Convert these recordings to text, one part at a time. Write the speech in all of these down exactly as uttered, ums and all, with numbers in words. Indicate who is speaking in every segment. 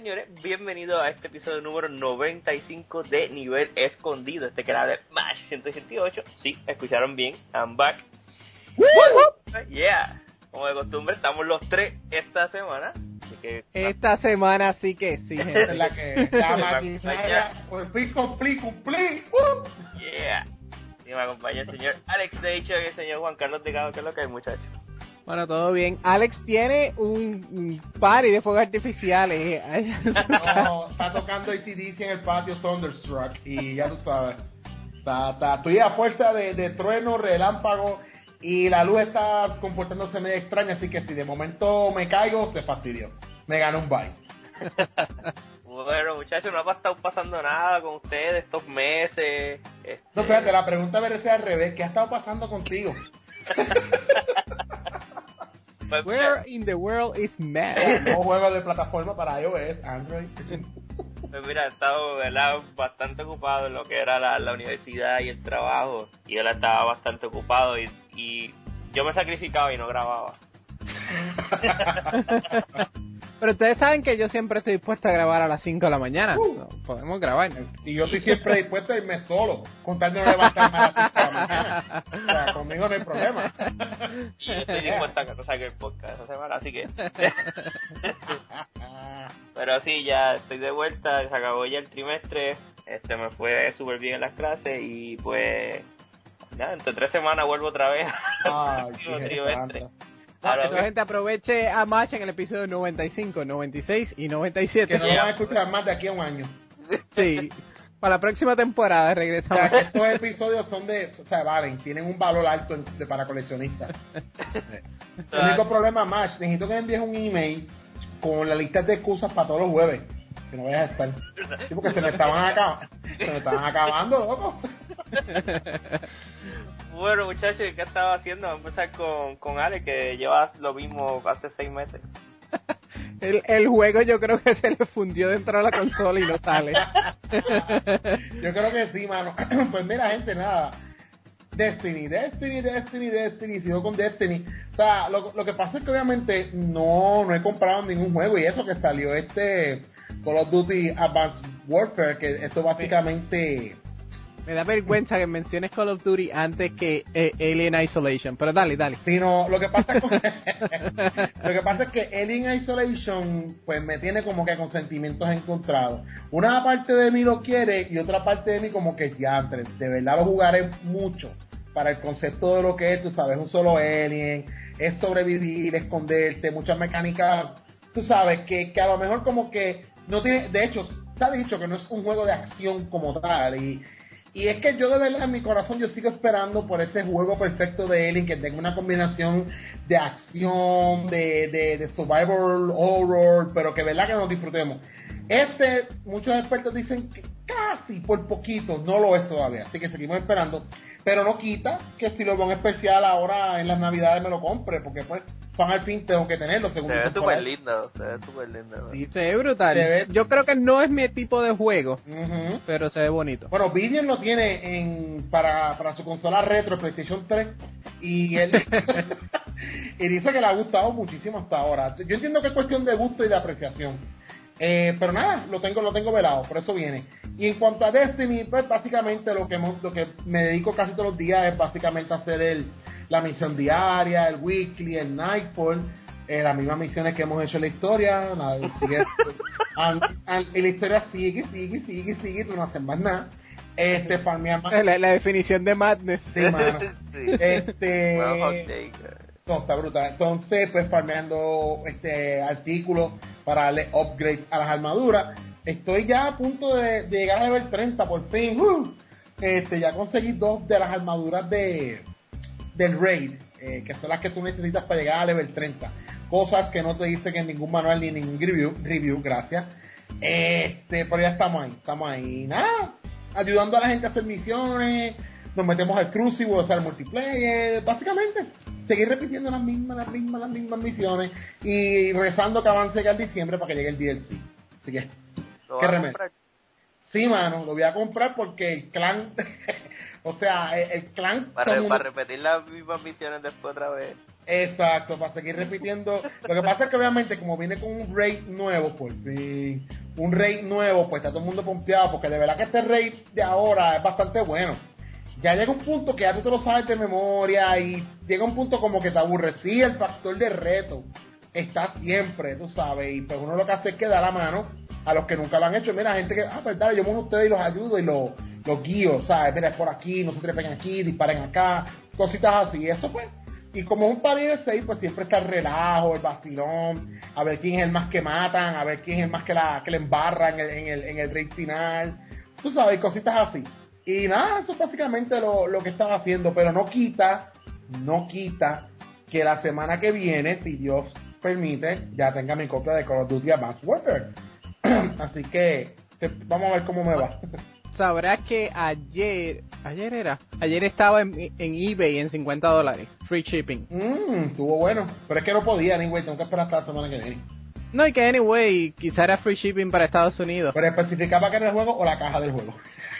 Speaker 1: señores, bienvenidos a este episodio número noventa y cinco de Nivel Escondido, este canal de Mash ciento ochenta y ocho. Sí, escucharon bien, I'm back. Bueno, yeah, como de costumbre, estamos los tres esta semana. Así que,
Speaker 2: esta no. semana sí que sí, gente.
Speaker 3: Es la que la maquinaria, por fin cumplí, cumplí. Uh.
Speaker 1: Yeah. Y me acompaña el señor Alex de hecho y el señor Juan Carlos Delgado, que es lo que hay, muchachos.
Speaker 2: Bueno, todo bien. Alex tiene un, un party de fuegos artificiales.
Speaker 3: No, está tocando A C D C en el patio Thunderstruck y ya tú sabes. Está, está, estoy a fuerza de, de trueno, relámpago y la luz está comportándose medio extraña, así que si de momento me caigo, se fastidió. Me ganó un bye.
Speaker 1: Bueno, muchachos, no ha estado pasando nada con ustedes estos meses. Este...
Speaker 3: No, espérate, la pregunta merece al revés. ¿Qué ha estado pasando contigo?
Speaker 2: Where in the world is Matt?
Speaker 3: Un juego de plataforma para iOS, Android.
Speaker 1: Pues mira, he estado, ¿verdad?, bastante ocupado en lo que era la, la universidad y el trabajo. Y yo estaba bastante ocupado y, y yo me sacrificaba y no grababa.
Speaker 2: Pero ustedes saben que yo siempre estoy dispuesto a grabar a las cinco de la mañana.
Speaker 3: Uh,
Speaker 2: no, podemos grabar.
Speaker 3: Y yo estoy siempre dispuesto a irme solo, contando no levantarme a las cinco de la mañana. O sea, conmigo no hay problema.
Speaker 1: Y yo estoy dispuesto a que no saque el podcast esta semana, así que... Pero sí, ya estoy de vuelta, se acabó ya el trimestre, este me fue súper bien en las clases y pues... Ya, entre tres semanas vuelvo otra vez al último trimestre.
Speaker 2: Claro, que la gente aproveche a Mash en el episodio noventa y cinco, noventa y seis y noventa y siete.
Speaker 3: Que no lo van a escuchar más de aquí a un año.
Speaker 2: Sí, para la próxima temporada regresamos.
Speaker 3: O sea, estos episodios son de, o sea, valen, tienen un valor alto en, de, para coleccionistas. El único problema, Mash, necesito que me envíes un email con la lista de excusas para todos los jueves. Que no vayas a estar. Sí, porque se me estaban acabando. Se me estaban acabando, loco.
Speaker 1: Bueno, muchachos, ¿qué estaba haciendo? Vamos a empezar con, con Ale, que lleva lo mismo hace seis meses.
Speaker 2: el, el juego yo creo que se le fundió dentro de la consola y no sale.
Speaker 3: Yo creo que sí, mano. Pues mira, gente, nada. Destiny, Destiny, Destiny, Destiny, sigo con Destiny. O sea, lo, lo que pasa es que obviamente no, no he comprado ningún juego y eso que salió este Call of Duty Advanced Warfare, que eso básicamente...
Speaker 2: Me da vergüenza que menciones Call of Duty antes que eh, Alien Isolation, pero dale, dale.
Speaker 3: Sí, no, lo que pasa es que, lo que pasa es que Alien Isolation pues me tiene como que con sentimientos encontrados. Una parte de mí lo quiere y otra parte de mí como que ya, de verdad lo jugaré mucho para el concepto de lo que es, tú sabes, un solo Alien, es sobrevivir, esconderte, muchas mecánicas, tú sabes, que, que a lo mejor como que no tiene, de hecho, se ha dicho que no es un juego de acción como tal y... Y es que yo de verdad en mi corazón yo sigo esperando por este juego perfecto de Alien que tenga una combinación de acción, de, de, de survival horror, pero que verdad que nos disfrutemos. Este, muchos expertos dicen que casi por poquito no lo es todavía, así que seguimos esperando. Pero no quita que si lo veo en especial ahora en las navidades me lo compre, porque pues fan al fin tengo que tenerlo. Según
Speaker 1: se ve súper lindo, se ve súper lindo.
Speaker 2: Sí, se ve brutal. Se ve... Yo creo que no es mi tipo de juego, uh-huh. pero se ve bonito.
Speaker 3: Bueno, Vivian lo tiene en para, para su consola retro PlayStation tres y él y dice que le ha gustado muchísimo hasta ahora. Yo entiendo que es cuestión de gusto y de apreciación. Eh, pero nada, lo tengo lo tengo velado, por eso viene. Y en cuanto a Destiny, pues básicamente lo que, lo que me dedico casi todos los días es básicamente hacer el, la misión diaria, el weekly, el nightfall, eh, las mismas misiones que hemos hecho en la historia. La, sigue, and, and, y la historia sigue, sigue, sigue, sigue, tú no haces más nada. Este, farmear más.
Speaker 2: La, la definición de madness.
Speaker 3: Sí, mano. Sí. Este... No, está brutal. Entonces, pues farmeando este artículos para darle upgrade a las armaduras. Estoy ya a punto de, de llegar a level treinta por fin. Uh, este, ya conseguí dos de las armaduras de del raid, eh, que son las que tú necesitas para llegar a level treinta. Cosas que no te dicen en ningún manual ni en ningún review, review, gracias. Este, pero ya estamos ahí, estamos ahí. Nada, ayudando a la gente a hacer misiones. Nos metemos al Crucible, o sea, al multiplayer, básicamente. Seguir repitiendo las mismas, las mismas, las mismas misiones y rezando que avance ya el diciembre para que llegue el D L C. Así que, ¿qué remedio? Sí, mano, lo voy a comprar porque el clan, o sea, el, el clan...
Speaker 1: Para, para repetir las mismas misiones después otra vez.
Speaker 3: Exacto, para seguir repitiendo. Lo que pasa es que obviamente como viene con un raid nuevo, por fin, un raid nuevo, pues está todo el mundo pompeado, porque de verdad que este raid de ahora es bastante bueno. Ya llega un punto que ya tú te lo sabes de memoria y llega un punto como que te aburre. Sí, el factor de reto está siempre, tú sabes, y pues uno lo que hace es que da la mano a los que nunca lo han hecho. Mira, gente que, ah, verdad, yo monto a ustedes y los ayudo y los, los guío, ¿sabes? Mira, es por aquí, no se trepen aquí, disparen acá, cositas así, eso pues. Y como es un party de seis, pues siempre está el relajo, el vacilón, a ver quién es el más que matan, a ver quién es el más que la que le embarran en el, en el, en el raid final, tú sabes, cositas así. Y nada, eso es básicamente lo, lo que estaba haciendo, pero no quita, no quita que la semana que viene, si Dios permite, ya tenga mi copia de Call of Duty Advanced Warfare. Así que te, vamos a ver cómo me va.
Speaker 2: Sabrás que ayer, ayer era, ayer estaba en, en eBay en cincuenta dólares, free shipping.
Speaker 3: Mmm, estuvo bueno, pero es que no podía, anyway, tengo que esperar hasta la semana que viene.
Speaker 2: No, y que anyway, quizá era free shipping para Estados Unidos.
Speaker 3: Pero especificaba que era el juego o la caja del juego.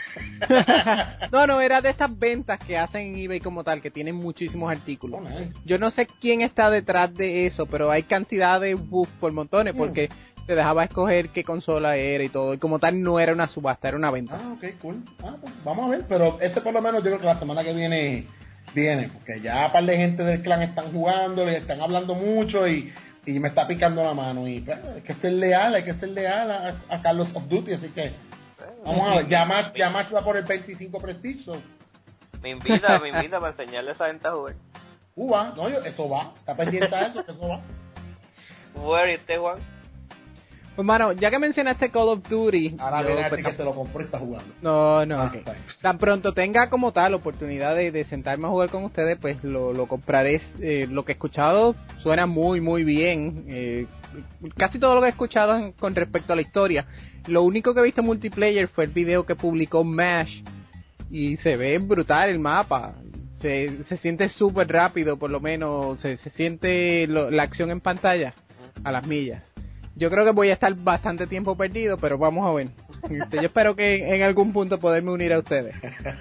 Speaker 2: No, no, era de estas ventas que hacen en eBay como tal, que tienen muchísimos artículos.
Speaker 3: Oh, nice.
Speaker 2: Yo no sé quién está detrás de eso, pero hay cantidad de buff por montones, porque mm. te dejaba escoger qué consola era y todo, y como tal no era una subasta, era una venta.
Speaker 3: Ah, ok, cool. Ah, pues vamos a ver, pero este por lo menos yo creo que la semana que viene viene, porque ya un par de gente del clan están jugando, le están hablando mucho y, y me está picando la mano, y pues, hay que ser leal, hay que ser leal a, a Carlos of Duty, así que vamos a ver, ya más, ya más va por el veinticinco Prestige. So.
Speaker 1: Me invita, me invita para enseñarle a esa gente a jugar.
Speaker 3: Uh, va, no, yo, eso va, está pendiente a eso, que eso va.
Speaker 1: Bueno, ¿y usted, Juan?
Speaker 2: Pues, mano, ya que mencionaste Call of Duty...
Speaker 3: Ahora
Speaker 2: yo,
Speaker 3: viene
Speaker 2: pues,
Speaker 3: así que te lo compré y está jugando.
Speaker 2: No, no,
Speaker 3: Ah,
Speaker 2: okay.
Speaker 3: está bien.
Speaker 2: Tan pronto tenga como tal oportunidad de, de sentarme a jugar con ustedes, pues lo, lo compraré. Eh, lo que he escuchado suena muy, muy bien. Eh, casi todo lo que he escuchado en, con respecto a la historia. Lo único que he visto multiplayer fue el video que publicó Mash. Y se ve brutal el mapa. Se, se siente súper rápido, por lo menos. Se, se siente lo, la acción en pantalla a las millas. Yo creo que voy a estar bastante tiempo perdido, pero vamos a ver. Yo espero que en algún punto poderme unir a ustedes.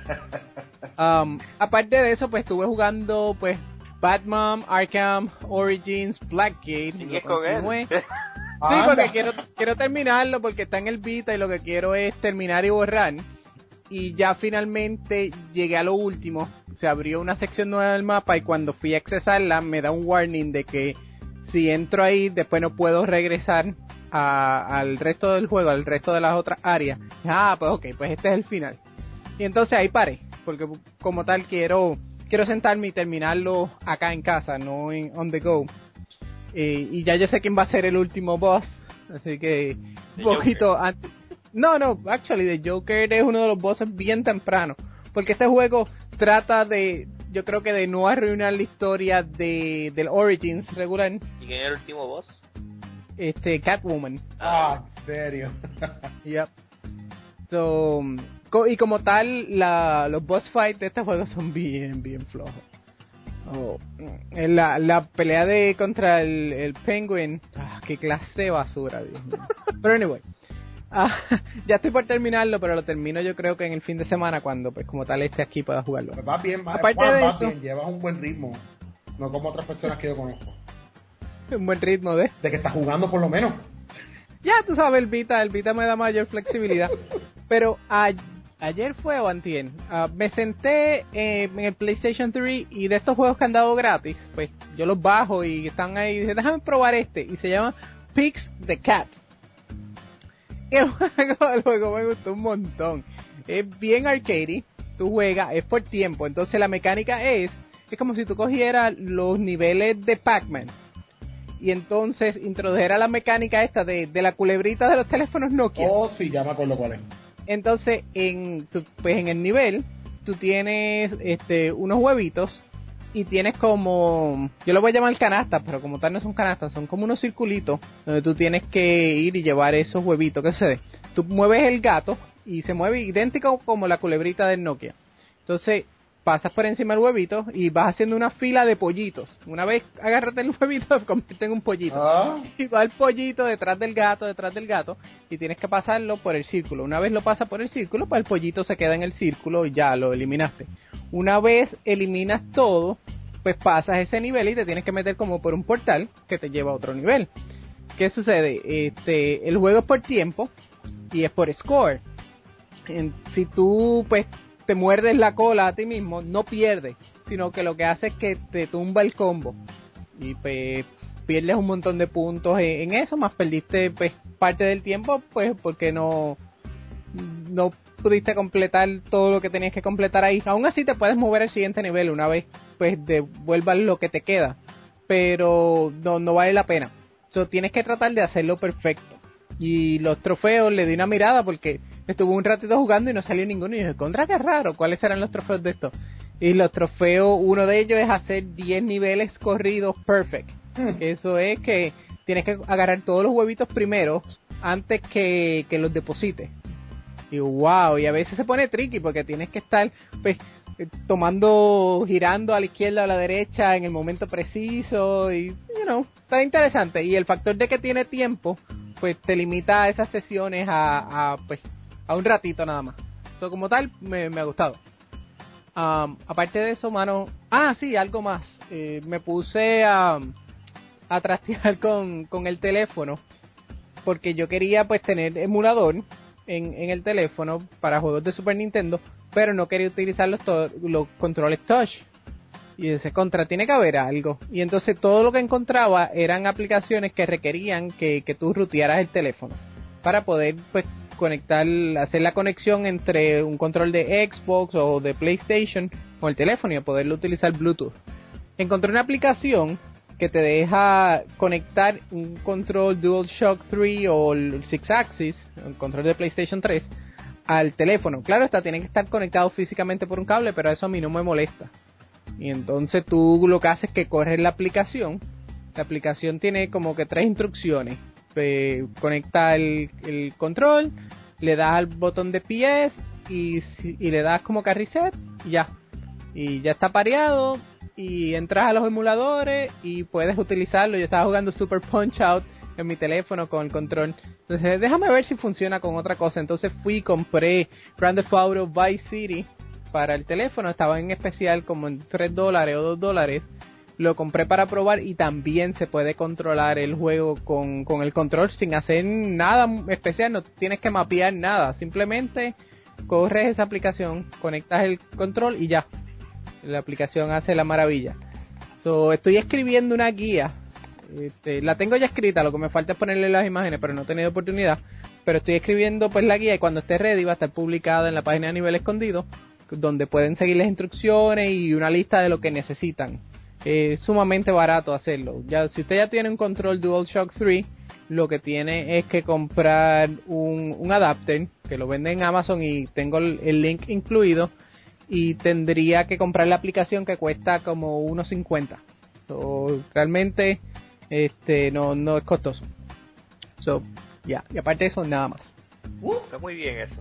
Speaker 2: Um, aparte de eso, pues estuve jugando pues Batman, Arkham Origins, Blackgate.
Speaker 1: ¿Sigues con él?
Speaker 2: Sí, porque quiero, quiero terminarlo porque está en el Vita y lo que quiero es terminar y borrar. Y ya finalmente llegué a lo último. Se abrió una sección nueva del mapa y cuando fui a accesarla me da un warning de que si entro ahí, después no puedo regresar a, al resto del juego, al resto de las otras áreas. Ah, pues ok, pues este es el final. Y entonces ahí paré, porque como tal quiero quiero sentarme y terminarlo acá en casa, no en on the go. Eh, y ya yo sé quién va a ser el último boss, así que un poquito antes. No, no, actually, The Joker es uno de los bosses bien temprano, porque este juego trata de... Yo creo que de no arruinar la historia de del Origins regular.
Speaker 1: ¿Y quién es el último boss?
Speaker 2: Este, Catwoman.
Speaker 3: Ah, ¿en serio?
Speaker 2: Yep. So, co- y como tal, la, los boss fights de este juego son bien, bien flojos. Oh, la, la pelea de contra el, el Penguin, ah, qué clase de basura, Dios mío. Pero anyway. Ah, ya estoy por terminarlo, pero lo termino yo creo que en el fin de semana cuando pues como tal esté aquí pueda jugarlo.
Speaker 3: Pues va bien, va,
Speaker 2: Aparte
Speaker 3: Juan,
Speaker 2: de
Speaker 3: va
Speaker 2: eso,
Speaker 3: bien, llevas un buen ritmo, no como otras personas que yo conozco.
Speaker 2: un buen ritmo de...
Speaker 3: De que estás jugando por lo menos.
Speaker 2: Ya tú sabes, el Vita, el Vita me da mayor flexibilidad. Pero a, ayer fue o antier, uh, me senté eh, en el PlayStation tres y de estos juegos que han dado gratis, pues yo los bajo y están ahí y dicen, déjame probar este, y se llama Pix the Cat. Y el juego, el juego me gustó un montón. Es bien arcade, tú juegas, es por tiempo, entonces la mecánica es, es como si tú cogieras los niveles de Pac-Man y entonces introdujera la mecánica esta de, de la culebrita de los teléfonos Nokia.
Speaker 3: Oh, sí, ya me acuerdo cuál es.
Speaker 2: Entonces, en tu, pues en el nivel, tú tienes este unos huevitos y tienes como, yo lo voy a llamar canastas, pero como tal no son canastas, son como unos circulitos donde tú tienes que ir y llevar esos huevitos. ¿Qué sucede? Tú mueves el gato y se mueve idéntico como la culebrita del Nokia. Entonces, pasas por encima del huevito y vas haciendo una fila de pollitos. Una vez agárrate el huevito, se convierte en un pollito.
Speaker 3: Ah.
Speaker 2: Y va el pollito detrás del gato, detrás del gato, y tienes que pasarlo por el círculo. Una vez lo pasas por el círculo, pues el pollito se queda en el círculo y ya lo eliminaste. Una vez eliminas todo, pues pasas ese nivel y te tienes que meter como por un portal que te lleva a otro nivel. ¿Qué sucede? Este, el juego es por tiempo y es por score. En, si tú pues te muerdes la cola a ti mismo, no pierdes, sino que lo que hace es que te tumba el combo y pues pierdes un montón de puntos en, en eso, más perdiste pues parte del tiempo pues porque no no pudiste completar todo lo que tenías que completar ahí. Aún así te puedes mover al siguiente nivel una vez pues devuelvas lo que te queda, pero no, no vale la pena. So, tienes que tratar de hacerlo perfecto. Y los trofeos, le di una mirada porque estuve un ratito jugando y no salió ninguno. Y dije, contra, qué raro, ¿cuáles serán los trofeos de esto? Y los trofeos, uno de ellos es hacer diez niveles corridos perfect. Mm. Eso es que tienes que agarrar todos los huevitos primero antes que, que los deposites. Y wow, y a veces se pone tricky porque tienes que estar pues tomando, girando a la izquierda o a la derecha en el momento preciso y, you know, está interesante. Y el factor de que tiene tiempo pues te limita a esas sesiones a, a pues a un ratito nada más. So, como tal, me, me ha gustado. Um, aparte de eso, mano, ah, sí, algo más. Eh, me puse a, a trastear con, con el teléfono porque yo quería pues tener emulador en, en el teléfono para juegos de Super Nintendo, pero no quería utilizar los, to- los controles touch. Y ese contra, tiene que haber algo. Y entonces todo lo que encontraba eran aplicaciones que requerían que, que tú rutearas el teléfono para poder pues conectar, hacer la conexión entre un control de Xbox o de PlayStation con el teléfono y poderlo utilizar Bluetooth. Encontré una aplicación que te deja conectar un control DualShock tres o el Six Axis, el control de PlayStation tres, al teléfono. Claro está, tiene que estar conectado físicamente por un cable, pero eso a mí no me molesta. Y entonces tú lo que haces es que corres la aplicación. La aplicación tiene como que tres instrucciones. Eh, conecta el, el control, le das al botón de P S y, y le das como que a reset y ya. Y ya está pareado y entras a los emuladores y puedes utilizarlo. Yo estaba jugando Super Punch Out en mi teléfono con el control. Entonces déjame ver si funciona con otra cosa. Entonces fui y compré Grand Theft Auto Vice City para el teléfono, estaba en especial como en tres dólares o dos dólares, lo compré para probar y también se puede controlar el juego con, con el control sin hacer nada especial, no tienes que mapear nada, simplemente corres esa aplicación, conectas el control y ya, la aplicación hace la maravilla. So, estoy escribiendo una guía, este, la tengo ya escrita, lo que me falta es ponerle las imágenes, pero no he tenido oportunidad, pero estoy escribiendo pues la guía y cuando esté ready va a estar publicada en la página de Nivel Escondido, donde pueden seguir las instrucciones y una lista de lo que necesitan. Es sumamente barato hacerlo. Ya, si usted ya tiene un control DualShock tres, lo que tiene es que comprar un, un adapter, que lo venden en Amazon y tengo el, el link incluido, y tendría que comprar la aplicación que cuesta como uno cincuenta. So, realmente este no, no es costoso. So, ya, yeah. Y aparte de eso, nada más.
Speaker 1: Uh, está muy bien eso.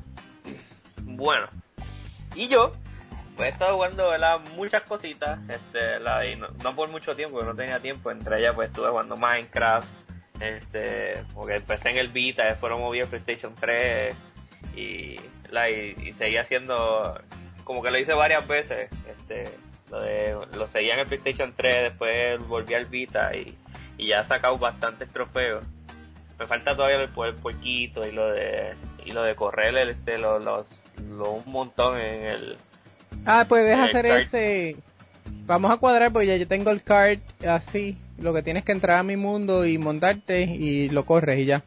Speaker 1: Bueno. Y yo, pues he estado jugando, ¿verdad? Muchas cositas, este, la, y no, no por mucho tiempo, porque no tenía tiempo, entre ellas pues estuve jugando Minecraft, este, porque empecé en el Vita, después lo moví a PlayStation tres, y, la, y, y seguí haciendo, como que lo hice varias veces, este, lo de, lo seguía en el PlayStation tres, después volví al Vita, y, y ya he sacado bastantes trofeos. Me falta todavía el poder puerquito y lo de, y lo de correr, este, los, los Lo, un montón en el...
Speaker 2: Ah, pues deja hacer ese... Vamos a cuadrar porque ya yo tengo el card así. Lo que tienes que entrar a mi mundo y montarte y lo corres y ya.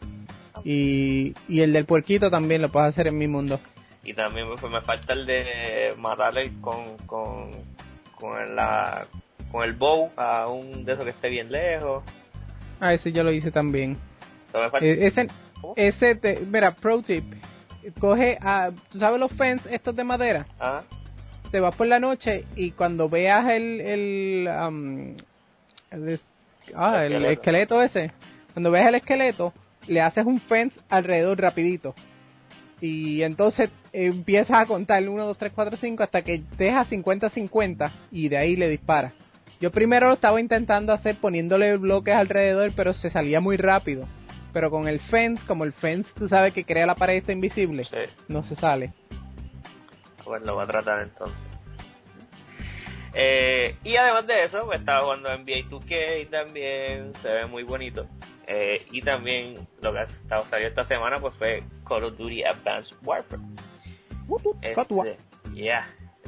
Speaker 2: Y, y el del puerquito también lo puedes hacer en mi mundo.
Speaker 1: Y también pues, me falta el de matarle con, con, con, la, con el bow a un de esos que esté bien lejos.
Speaker 2: Ah, ese yo lo hice también.
Speaker 1: Me falta...
Speaker 2: eh, ese, ese te, mira, pro tip. Coge, a, ¿tú sabes los fence estos de madera?
Speaker 1: Ajá.
Speaker 2: Te vas por la noche y cuando veas el el, um, el, ah, el, el esqueleto ese, cuando veas el esqueleto, le haces un fence alrededor rapidito. Y entonces eh, empiezas a contar uno, dos, tres, cuatro, cinco hasta que dejas cincuenta cincuenta y de ahí le disparas. Yo primero lo estaba intentando hacer poniéndole bloques alrededor, pero se salía muy rápido. Pero con el fence, como el fence tú sabes que crea la pared esta invisible, sí, no se sale.
Speaker 1: Bueno, lo voy a tratar entonces. Eh, y además de eso, pues estaba jugando N B A dos K también, se ve muy bonito. Eh, y también lo que ha estado salió esta semana pues fue Call of Duty Advanced Warfare. Este, yeah.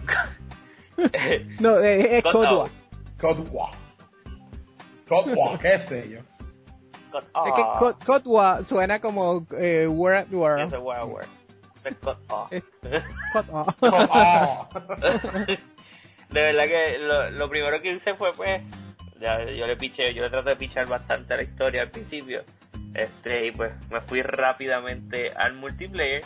Speaker 2: No, eh, es
Speaker 1: God
Speaker 2: Codwa.
Speaker 1: of.
Speaker 3: Codwa. Codwa, qué sé yo.
Speaker 1: God
Speaker 2: Es que
Speaker 1: of.
Speaker 2: Co- Codwa suena como eh, War at War.
Speaker 1: Yes, War at War. Es God of.
Speaker 2: Eh. Codwa.
Speaker 3: Codwa.
Speaker 1: De verdad que lo, lo primero que hice fue pues ya, yo le piché, yo le traté de pichar bastante a la historia al principio, este y pues me fui rápidamente al multiplayer.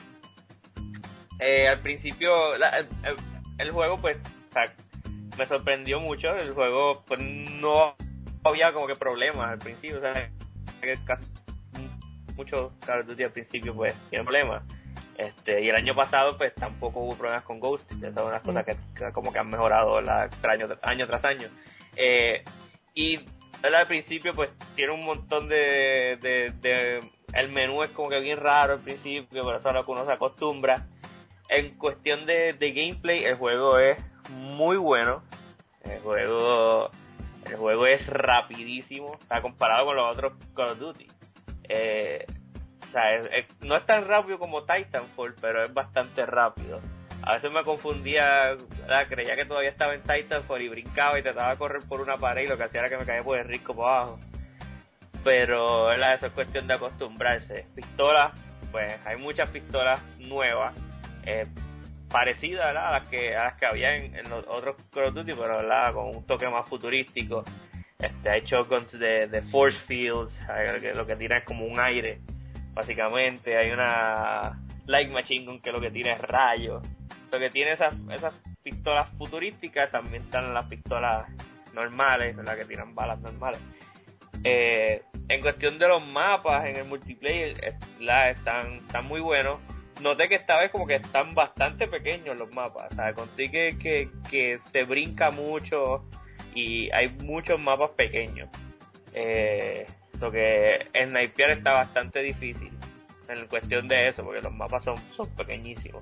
Speaker 1: Eh, al principio la, el, el, el juego pues o sea, me sorprendió mucho. El juego pues no había como que problemas al principio, o sea que casi, muchos Call of Duty al principio pues tienen problemas. Este, y el año pasado pues tampoco hubo problemas con Ghost. Esas son unas cosas que, que como que han mejorado la, año, año tras año. Eh, y al principio pues tiene un montón de, de, de el menú es como que bien raro al principio, pero eso es lo que uno se acostumbra. En cuestión de, de gameplay, el juego es muy bueno. El juego el juego es rapidísimo, está comparado con los otros Call of Duty. Eh, O sea, es, es, no es tan rápido como Titanfall, pero es bastante rápido. A veces me confundía, ¿verdad? Creía que todavía estaba en Titanfall y brincaba y trataba de correr por una pared y lo que hacía era que me caía por el risco para abajo. Pero, ¿verdad? Eso es cuestión de acostumbrarse. Pistolas, pues hay muchas pistolas nuevas, eh, parecidas, ¿verdad? A las que, a las que había en, en los otros Call of Duty, pero, ¿verdad? Con un toque más futurístico. Este, hay shotguns de, de force fields, que lo que tira es como un aire. Básicamente hay una light machine gun que lo que tiene es rayos. Lo que tiene esas esas pistolas futurísticas, también están las pistolas normales, las que tiran balas normales. Eh, en cuestión de los mapas en el multiplayer, eh, la, están, están muy buenos. Noté que esta vez como que están bastante pequeños los mapas, ¿sabes? Conté que, que, que se brinca mucho y hay muchos mapas pequeños. Eh, lo que snipear está bastante difícil en cuestión de eso, porque los mapas son, son pequeñísimos.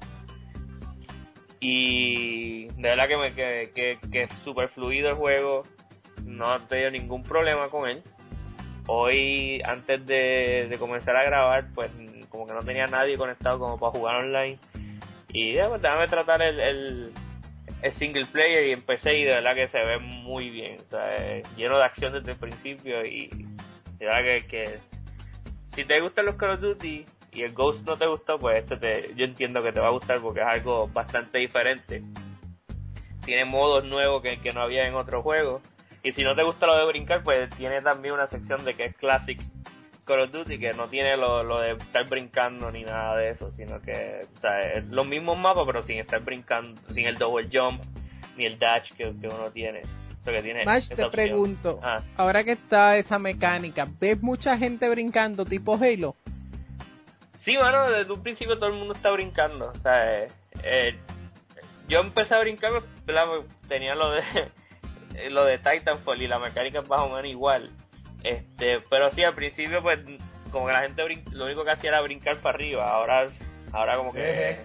Speaker 1: Y de verdad que, me, que, que, que es súper fluido el juego, no he tenido ningún problema con él. Hoy, antes de, de comenzar a grabar, pues como que no tenía nadie conectado como para jugar online. Y ya, pues déjame tratar el, el, el single player y empecé y de verdad que se ve muy bien. O sea, es lleno de acción desde el principio y de verdad que, que si te gustan los Call of Duty y el Ghost no te gustó, pues este te, yo entiendo que te va a gustar porque es algo bastante diferente. Tiene modos nuevos que, que no había en otros juegos. Y si no te gusta lo de brincar, pues tiene también una sección de que es Classic Call of Duty, que no tiene lo, lo de estar brincando ni nada de eso, sino que, o sea, es los mismos mapas, pero sin estar brincando, sin el double jump, ni el dash que, que uno tiene. O sea, que tiene
Speaker 2: Mash,
Speaker 1: esa
Speaker 2: te
Speaker 1: opción.
Speaker 2: pregunto,
Speaker 1: Ah.
Speaker 2: ahora que está esa mecánica, ¿ves mucha gente brincando tipo Halo?
Speaker 1: Sí, mano, desde un principio todo el mundo está brincando, o sea, eh, eh, yo empecé a brincar, ¿verdad? Tenía lo de lo de Titanfall y la mecánica es más o menos igual. Este, pero sí, al principio pues como que la gente brin- lo único que hacía era brincar para arriba, ahora ahora como que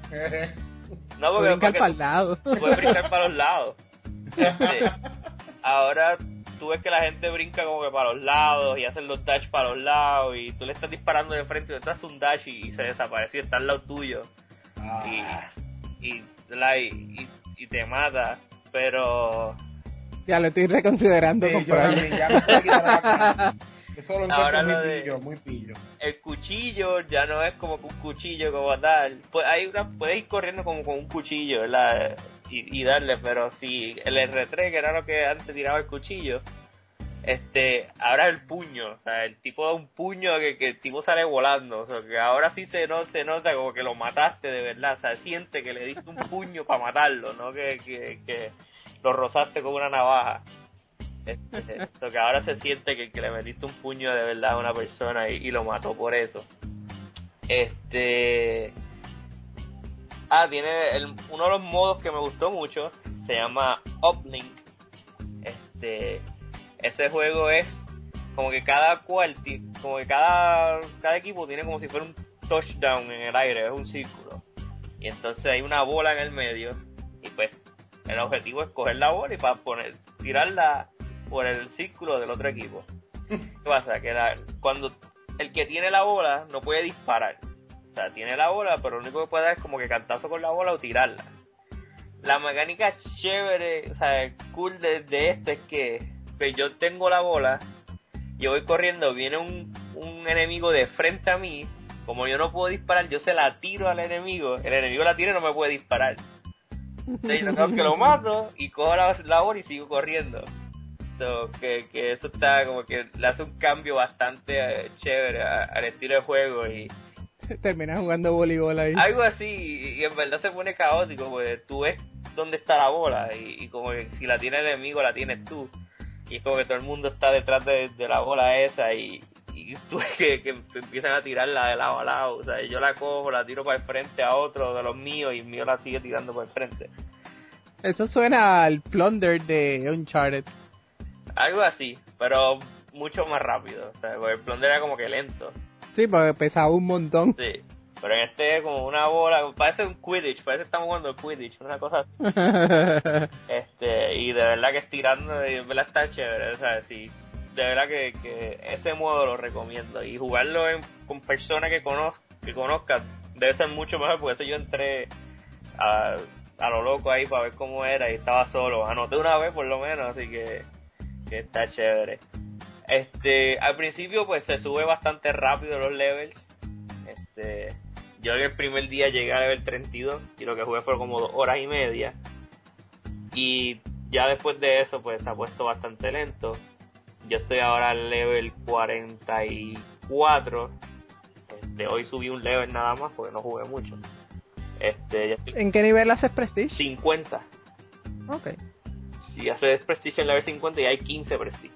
Speaker 1: no, porque,
Speaker 2: Brincar
Speaker 1: porque
Speaker 2: para el lado.
Speaker 1: puedes brincar para los lados. Este, ahora tú ves que la gente brinca como que para los lados y hacen los dash para los lados y tú le estás disparando de frente y tú haces un dash y, y se desaparece y está al lado tuyo y, y, la, y, y, y te mata, pero
Speaker 2: Ya lo estoy reconsiderando
Speaker 3: Sí, yo
Speaker 2: comprar.
Speaker 3: también, ya me estoy quitando la cara. Eso lo encuentro
Speaker 1: Ahora
Speaker 3: muy
Speaker 1: lo de-
Speaker 3: pillo, muy pillo.
Speaker 1: el cuchillo ya no es como que un cuchillo como tal. Pues hay una, puedes ir corriendo como con un cuchillo, ¿verdad? Y, y darle, pero si el R tres, que era lo que antes tiraba el cuchillo, este, ahora es el puño, o sea, el tipo da un puño que, que el tipo sale volando, o sea, que ahora sí se, no, se nota como que lo mataste de verdad, o sea, siente que le diste un puño para matarlo, no que, que, que lo rozaste con una navaja. Este, lo que ahora se siente que, que le metiste un puño de verdad a una persona y, y lo mató por eso. Este, ah, tiene el, uno de los modos que me gustó mucho, se llama Uplink. Este, ese juego es como que cada cuarti, como que cada, cada equipo tiene como si fuera un touchdown en el aire, es un círculo. Y entonces hay una bola en el medio y pues el objetivo es coger la bola y para poner, tirarla por el círculo del otro equipo. ¿Qué pasa? Que la, cuando el que tiene la bola no puede disparar. O sea, tiene la bola, pero lo único que puede dar es como que cantazo con la bola o tirarla. La mecánica chévere, o sea, cool de, de esto es que pues yo tengo la bola, yo voy corriendo, viene un, un enemigo de frente a mí, como yo no puedo disparar, yo se la tiro al enemigo, el enemigo la tira y no me puede disparar. Entonces yo creo que lo mato y cojo la, la bola y sigo corriendo. So, que, que eso está como que le hace un cambio bastante eh, chévere a, al estilo de juego y
Speaker 2: terminas jugando voleibol ahí.
Speaker 1: Algo así, y, y en verdad se pone caótico, porque tú ves dónde está la bola, y, y como que si la tiene el enemigo, la tienes tú. Y es como que todo el mundo está detrás de, de la bola esa, y, y tú ves que, que empiezan a tirarla de lado a lado. O sea, yo la cojo, la tiro para el frente a otro de los míos, y el mío la sigue tirando para el frente.
Speaker 2: Eso suena al Plunder de Uncharted.
Speaker 1: Algo así, pero mucho más rápido. O sea, porque el Plunder era como que lento.
Speaker 2: Sí, porque pesaba un montón.
Speaker 1: Sí, pero en este es como una bola, parece un Quidditch, parece que estamos jugando Quidditch, una cosa así. este, y de verdad que estirando, y de verdad está chévere, o sea, sí, de verdad que, que ese modo lo recomiendo. Y jugarlo en, con personas que conozcas, que conozcas, debe ser mucho mejor, porque eso yo entré a, a lo loco ahí para ver cómo era y estaba solo. Anoté una vez por lo menos, así que, que está chévere. Este, al principio pues se sube bastante rápido los levels. Este, yo el primer día llegué a level treinta y dos y lo que jugué fue como dos horas y media. Y ya después de eso pues se ha puesto bastante lento. Yo estoy ahora al level cuarenta y cuatro. Este, hoy subí un level nada más porque no jugué mucho. Este, ya estoy
Speaker 2: ¿En qué nivel haces Prestige?
Speaker 1: cincuenta.
Speaker 2: Ok.
Speaker 1: Si haces Prestige en level cincuenta y hay quince Prestige.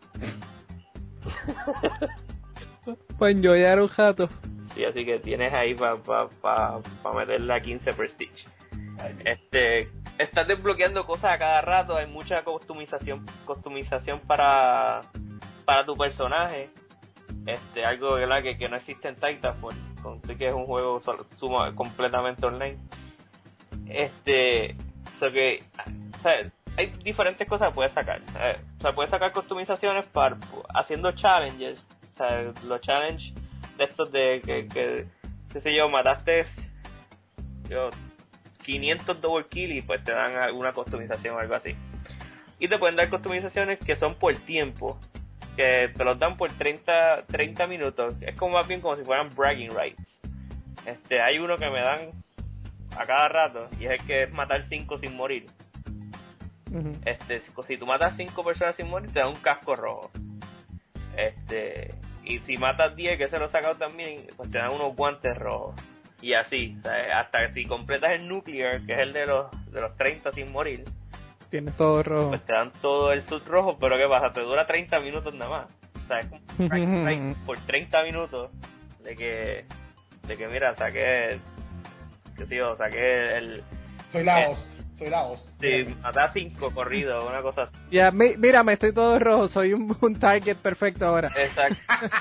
Speaker 2: Pues enjoyar un jato.
Speaker 1: Sí, así que tienes ahí para pa, pa, pa meterle a quince Prestige. Este, estás desbloqueando cosas a cada rato, hay mucha customización, customización para, para tu personaje. Este, algo ¿verdad? Que, que no existe en Titanfall, con que es un juego solo, sumo, completamente online. Este, so que, o sea, hay diferentes cosas que puedes sacar. Eh, o sea, puedes sacar customizaciones para haciendo challenges. O sea, los challenges de estos de que, que qué sé yo, mataste yo, quinientos double kill y pues te dan alguna customización o algo así. Y te pueden dar customizaciones que son por tiempo, que te los dan por treinta, treinta minutos. Es como más bien como si fueran bragging rights. Este, hay uno que me dan a cada rato y es el que es matar cinco sin morir. Uh-huh. Este, si tú matas cinco personas sin morir te da un casco rojo. Este, y si matas diez, que se lo he sacado también, pues te dan unos guantes rojos. Y así, o sea, hasta si completas el nuclear, que es el de los de los treinta sin morir,
Speaker 2: tienes todo rojo.
Speaker 1: Pues te dan todo el suit rojo, pero ¿qué pasa? Te dura treinta minutos nada más. O sea, es como un por treinta minutos de que de que mira, saqué que sí, yo saqué el
Speaker 3: soy la
Speaker 1: el,
Speaker 3: host. Soy la host.
Speaker 1: Sí, matar cinco corridos, una cosa así.
Speaker 2: Ya, mi, mira, me estoy todo rojo, soy un, un target perfecto ahora.
Speaker 1: Exacto.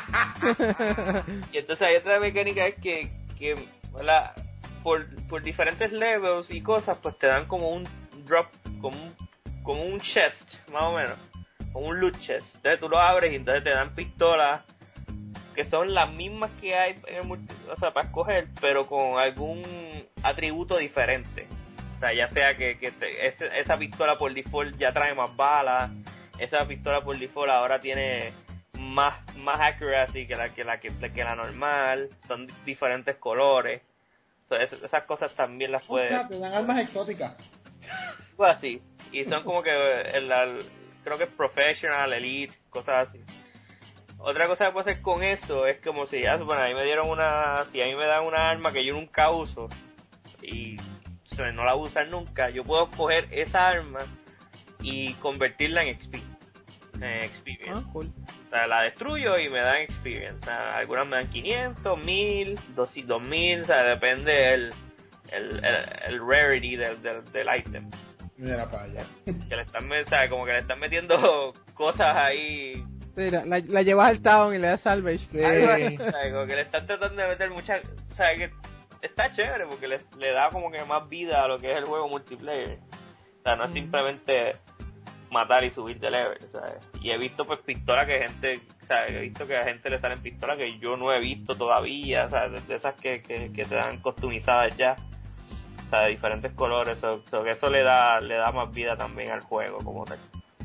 Speaker 1: Y entonces hay otra mecánica es que, que ¿verdad? Por, por diferentes levels y cosas, pues te dan como un drop, como un, como un chest, más o menos. Como un loot chest. Entonces tú lo abres y entonces te dan pistolas que son las mismas que hay en el multi, o sea, para escoger, pero con algún atributo diferente. O sea, ya sea que, que te, ese, esa pistola por default ya trae más balas, esa pistola por default ahora tiene más más accuracy que la que la que, que la normal, son diferentes colores. O sea, es, esas cosas también las puedes.
Speaker 3: O sea, te dan armas exóticas.
Speaker 1: Pues así, y son como que el, el, creo que es professional, elite, cosas así. Otra cosa que puedo hacer con eso es como si ya, bueno, a mí me dieron una, si a mí me dan una arma que yo nunca uso y o sea, no la voy a usar nunca, yo puedo coger esa arma y convertirla en X P, en Experience.
Speaker 2: Ah, cool.
Speaker 1: O sea, la destruyo y me dan Experience. O sea, algunas me dan quinientos, mil, dos mil, o sea, depende el, el, el, el rarity del, del, del item.
Speaker 3: Mira para allá.
Speaker 1: Que le están, o sea, como que le están metiendo cosas ahí.
Speaker 2: Sí, la, la, la llevas al town y le das salvage.
Speaker 3: Sí.
Speaker 1: Algo así, o sea, como que le están tratando de meter muchas, o sea, que está chévere porque le, le da como que más vida a lo que es el juego multiplayer. sea, no es simplemente matar y subir de level, ¿sabes? Y he visto pues pistolas que gente, o sea, he visto que a gente le salen pistolas que yo no he visto todavía, o sea, de, de esas que, que, que te dan customizadas ya, o sea, de diferentes colores, so, so que eso le da, le da más vida también al juego como tal.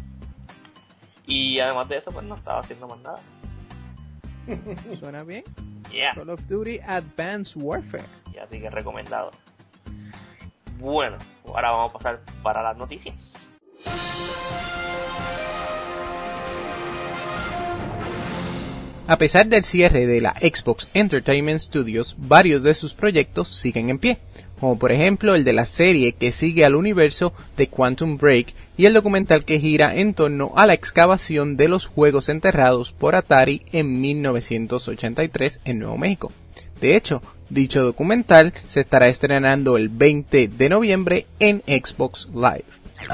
Speaker 1: Y además de eso, pues no estaba haciendo más nada.
Speaker 2: ¿Suena bien?
Speaker 1: Yeah.
Speaker 2: Call of Duty Advanced Warfare.
Speaker 1: Y así que recomendado. Bueno, ahora vamos a pasar para las noticias.
Speaker 4: A pesar del cierre de la Xbox Entertainment Studios, varios de sus proyectos siguen en pie, como por ejemplo el de la serie que sigue al universo de Quantum Break y el documental que gira en torno a la excavación de los juegos enterrados por Atari en mil novecientos ochenta y tres en Nuevo México. De hecho, dicho documental se estará estrenando el veinte de noviembre en Xbox Live.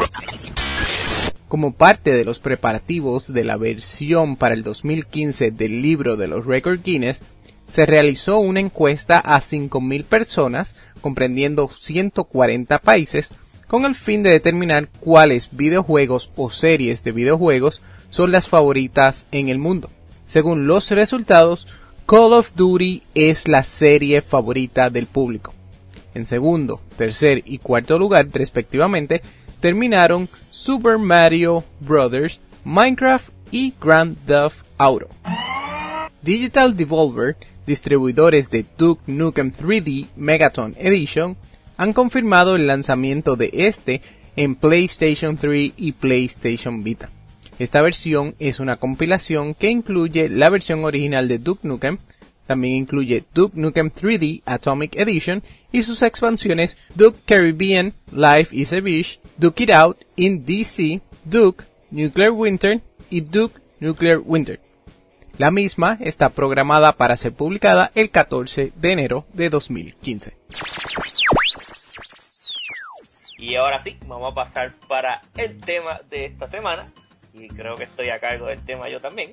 Speaker 4: Como parte de los preparativos de la versión para el dos mil quince del libro de los Record Guinness, se realizó una encuesta a cinco mil personas, comprendiendo ciento cuarenta países, con el fin de determinar cuáles videojuegos o series de videojuegos son las favoritas en el mundo. Según los resultados, Call of Duty es la serie favorita del público. En segundo, tercer y cuarto lugar, respectivamente, terminaron Super Mario Bros., Minecraft y Grand Theft Auto. Digital Devolver, distribuidores de Duke Nukem tres D Megaton Edition, han confirmado el lanzamiento de este en PlayStation tres y PlayStation Vita. Esta versión es una compilación que incluye la versión original de Duke Nukem, también incluye Duke Nukem tres D Atomic Edition y sus expansiones Duke Caribbean, Life is a Beach, Duke It Out, In D C, Duke, Nuclear Winter y Duke Nuclear Winter. La misma está programada para ser publicada el catorce de enero de dos mil quince.
Speaker 1: Y ahora sí, vamos a pasar para el tema de esta semana. Y creo que estoy a cargo del tema yo también.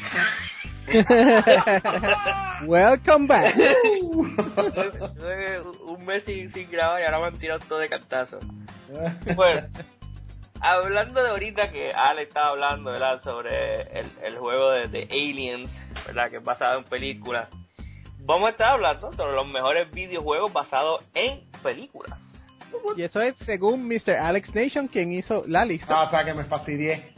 Speaker 2: Welcome back.
Speaker 1: Un mes sin, sin grabar y ahora me han tirado todo de cantazo. Bueno, hablando de ahorita que Ale estaba hablando, ¿verdad?, sobre el, el juego de, de Aliens, ¿verdad?, que es basado en películas. Vamos a estar hablando sobre los mejores videojuegos basados en películas.
Speaker 2: Y eso es según mister Alex Nation, quien hizo la lista.
Speaker 3: Ah, o sea que me fastidié.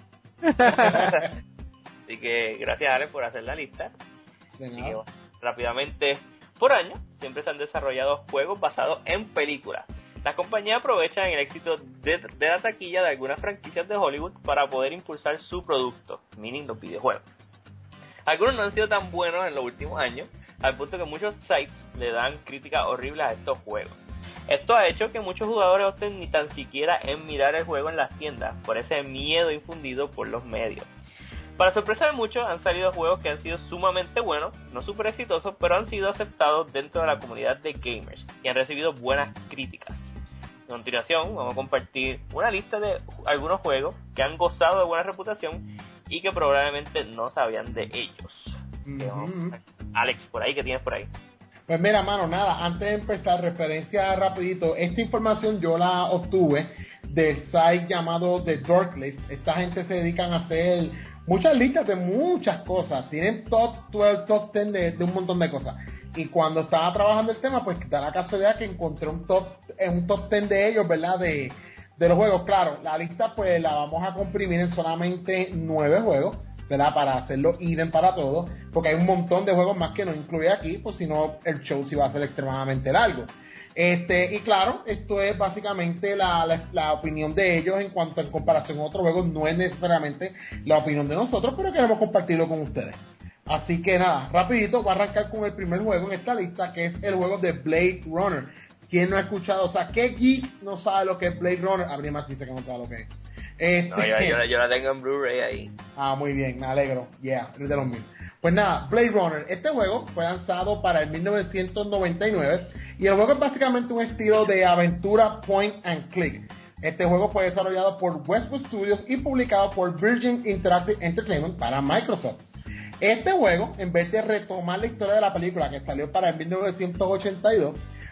Speaker 1: Así que gracias, Alex, por hacer la lista.
Speaker 3: De
Speaker 1: Así
Speaker 3: nada.
Speaker 1: que, bueno, rápidamente, por año siempre se han desarrollado juegos basados en películas. Las compañías aprovechan el éxito de, de la taquilla de algunas franquicias de Hollywood para poder impulsar su producto, meaning los videojuegos. Algunos no han sido tan buenos en los últimos años, al punto que muchos sites le dan críticas horribles a estos juegos. Esto ha hecho que muchos jugadores opten ni tan siquiera en mirar el juego en las tiendas, por ese miedo infundido por los medios. Para sorpresa de muchos, han salido juegos que han sido sumamente buenos, no súper exitosos, pero han sido aceptados dentro de la comunidad de gamers y han recibido buenas críticas. A continuación, vamos a compartir una lista de algunos juegos que han gozado de buena reputación y que probablemente no sabían de ellos.
Speaker 3: Mm-hmm.
Speaker 1: Alex, por ahí, ¿qué tienes por ahí?
Speaker 3: Pues mira, mano, nada, antes de empezar, referencia rapidito, esta información yo la obtuve del site llamado The Dorklist. Esta gente se dedican a hacer muchas listas de muchas cosas, tienen top doce, top diez de, de un montón de cosas. Y cuando estaba trabajando el tema, pues da la casualidad que encontré un top, un top diez de ellos, ¿verdad? De, de los juegos. Claro, la lista pues la vamos a comprimir en solamente nueve juegos, ¿verdad? Para hacerlo even para todos, porque hay un montón de juegos más que no incluye aquí, pues si no el show sí va a ser extremadamente largo. Este, y claro, esto es básicamente la, la, la opinión de ellos en cuanto a comparación a otros juegos, no es necesariamente la opinión de nosotros, pero queremos compartirlo con ustedes. Así que nada, rapidito, voy a arrancar con el primer juego en esta lista, que es el juego de Blade Runner. ¿Quién no ha escuchado? O sea, ¿qué geek no sabe lo que es Blade Runner? Habría más dice que no sabe lo que es. Este...
Speaker 1: No, yo, yo, yo la tengo en Blu-ray ahí.
Speaker 3: Ah, muy bien, me alegro. Yeah, es de los míos. Pues nada, Blade Runner. Este juego fue lanzado para el mil novecientos noventa y nueve y el juego es básicamente un estilo de aventura point and click. Este juego fue desarrollado por Westwood Studios y publicado por Virgin Interactive Entertainment para Microsoft. Este juego, en vez de retomar la historia de la película que salió para el mil novecientos ochenta y dos,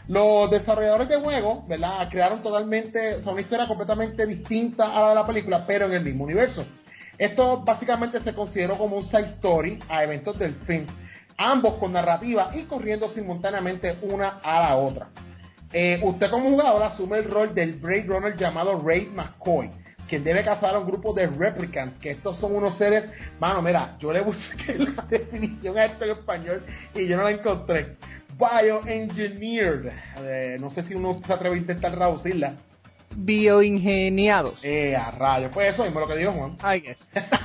Speaker 3: Los desarrolladores de juegos, ¿verdad? Crearon totalmente, o sea, una historia completamente distinta a la de la película, pero en el mismo universo. Esto básicamente se consideró como un side story a eventos del film, ambos con narrativa y corriendo simultáneamente una a la otra. Eh, usted como jugador asume el rol del Blade Runner llamado Ray McCoy, quien debe cazar a un grupo de replicants, que estos son unos seres, mano, mira, yo le busqué la definición a esto en español y yo no la encontré. Bioengineered, eh, no sé si uno se atreve a intentar traducirla.
Speaker 2: Bioingeniados.
Speaker 3: Eh, a rayos, pues eso mismo lo que dijo Juan.
Speaker 2: I guess.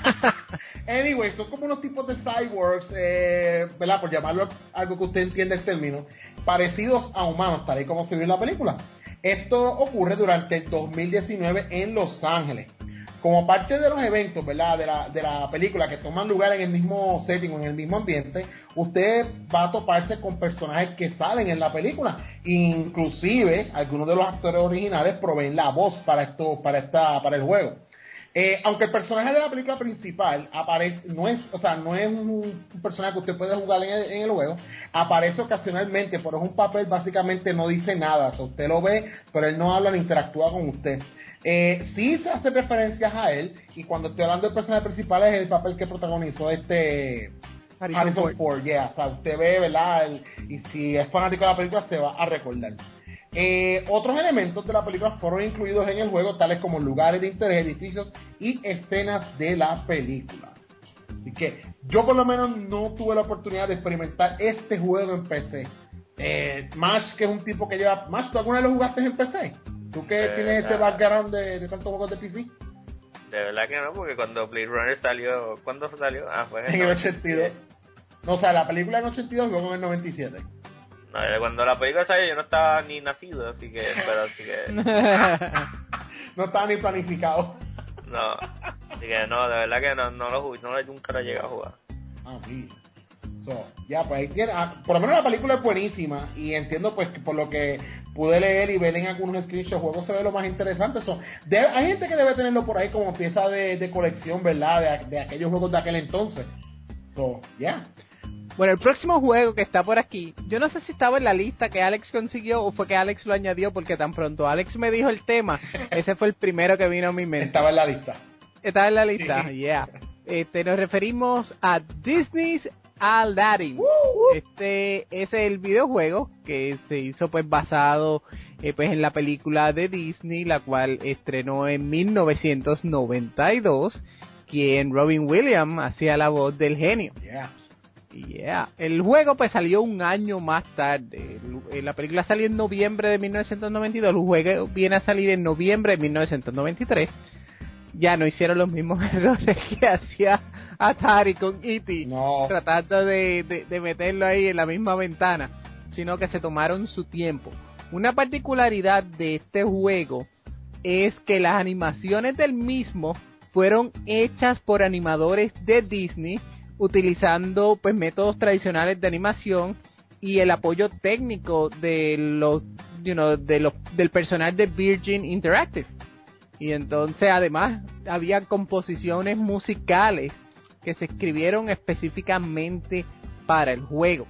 Speaker 3: Anyway, son como unos tipos de cyborgs, eh, ¿verdad? Por llamarlo algo que usted entienda el término, parecidos a humanos, tal y como se vio en la película. Esto ocurre durante el dos mil diecinueve en Los Ángeles. Como parte de los eventos, ¿verdad? De la, de la película que toman lugar en el mismo setting o en el mismo ambiente, usted va a toparse con personajes que salen en la película. Inclusive, algunos de los actores originales proveen la voz para esto, para esta, para el juego. Eh, aunque el personaje de la película principal aparece, no es, o sea, no es un, un personaje que usted puede jugar en el, en el juego, aparece ocasionalmente, pero es un papel, básicamente no dice nada, o sea, usted lo ve, pero él no habla ni interactúa con usted. Eh, sí se hace referencias a él, y cuando estoy hablando del personaje principal es el papel que protagonizó este
Speaker 2: Harrison,
Speaker 3: Harrison
Speaker 2: Ford.
Speaker 3: Ford, yeah, o sea, usted ve, ¿verdad? El, y si es fanático de la película se va a recordar. Eh, otros elementos de la película fueron incluidos en el juego, tales como lugares de interés, edificios y escenas de la película. Así que yo por lo menos no tuve la oportunidad de experimentar este juego en P C. Eh, Mash, que es un tipo que lleva... Mash, ¿tú alguna vez lo jugaste en P C? ¿Tú que
Speaker 1: Eh,
Speaker 3: tienes ese
Speaker 1: nada.
Speaker 3: background de, de tantos juegos de P C?
Speaker 1: De verdad que no, porque cuando Blade Runner salió, ¿cuándo salió? Ah, fue
Speaker 3: En el ochenta y dos. No, o sea, la película en ochenta y dos, luego en el noventa y siete.
Speaker 1: No, cuando la película salió yo no estaba ni nacido, así que, pero así que,
Speaker 3: No estaba ni planificado.
Speaker 1: no, así que no, de verdad que no, no lo jugué, no lo, nunca lo llegué a jugar.
Speaker 3: Ah, sí. So, ya, pues ahí tiene, ah, por lo menos la película es buenísima y entiendo pues que por lo que pude leer y ver en algunos screenshots, el juego se ve lo más interesante. So, de, hay gente que debe tenerlo por ahí como pieza de, de colección, ¿verdad? De, de aquellos juegos de aquel entonces. So, ya. Yeah.
Speaker 2: Bueno, el próximo juego que está por aquí, yo no sé si estaba en la lista que Alex consiguió o fue que Alex lo añadió, porque tan pronto Alex me dijo el tema, ese fue el primero que vino a mi mente.
Speaker 3: Estaba en la lista.
Speaker 2: Estaba en la lista,
Speaker 3: Sí.
Speaker 2: yeah. Este, nos referimos a Disney's Aladdin. Este es el videojuego que se hizo pues basado eh, pues en la película de Disney, la cual estrenó en mil novecientos noventa y dos, quien Robin Williams hacía la voz del genio.
Speaker 3: Yeah.
Speaker 2: Yeah. El juego pues salió un año más tarde. La película salió en noviembre de mil novecientos noventa y dos, el juego viene a salir en noviembre de mil novecientos noventa y tres. Ya no hicieron los mismos errores que hacía Atari con E T,
Speaker 3: No.
Speaker 2: tratando de, de, de meterlo ahí en la misma ventana, sino que se tomaron su tiempo. Una particularidad de este juego es que las animaciones del mismo fueron hechas por animadores de Disney, utilizando pues métodos tradicionales de animación y el apoyo técnico de los, you know, de los del personal de Virgin Interactive. Y entonces además había composiciones musicales que se escribieron específicamente para el juego.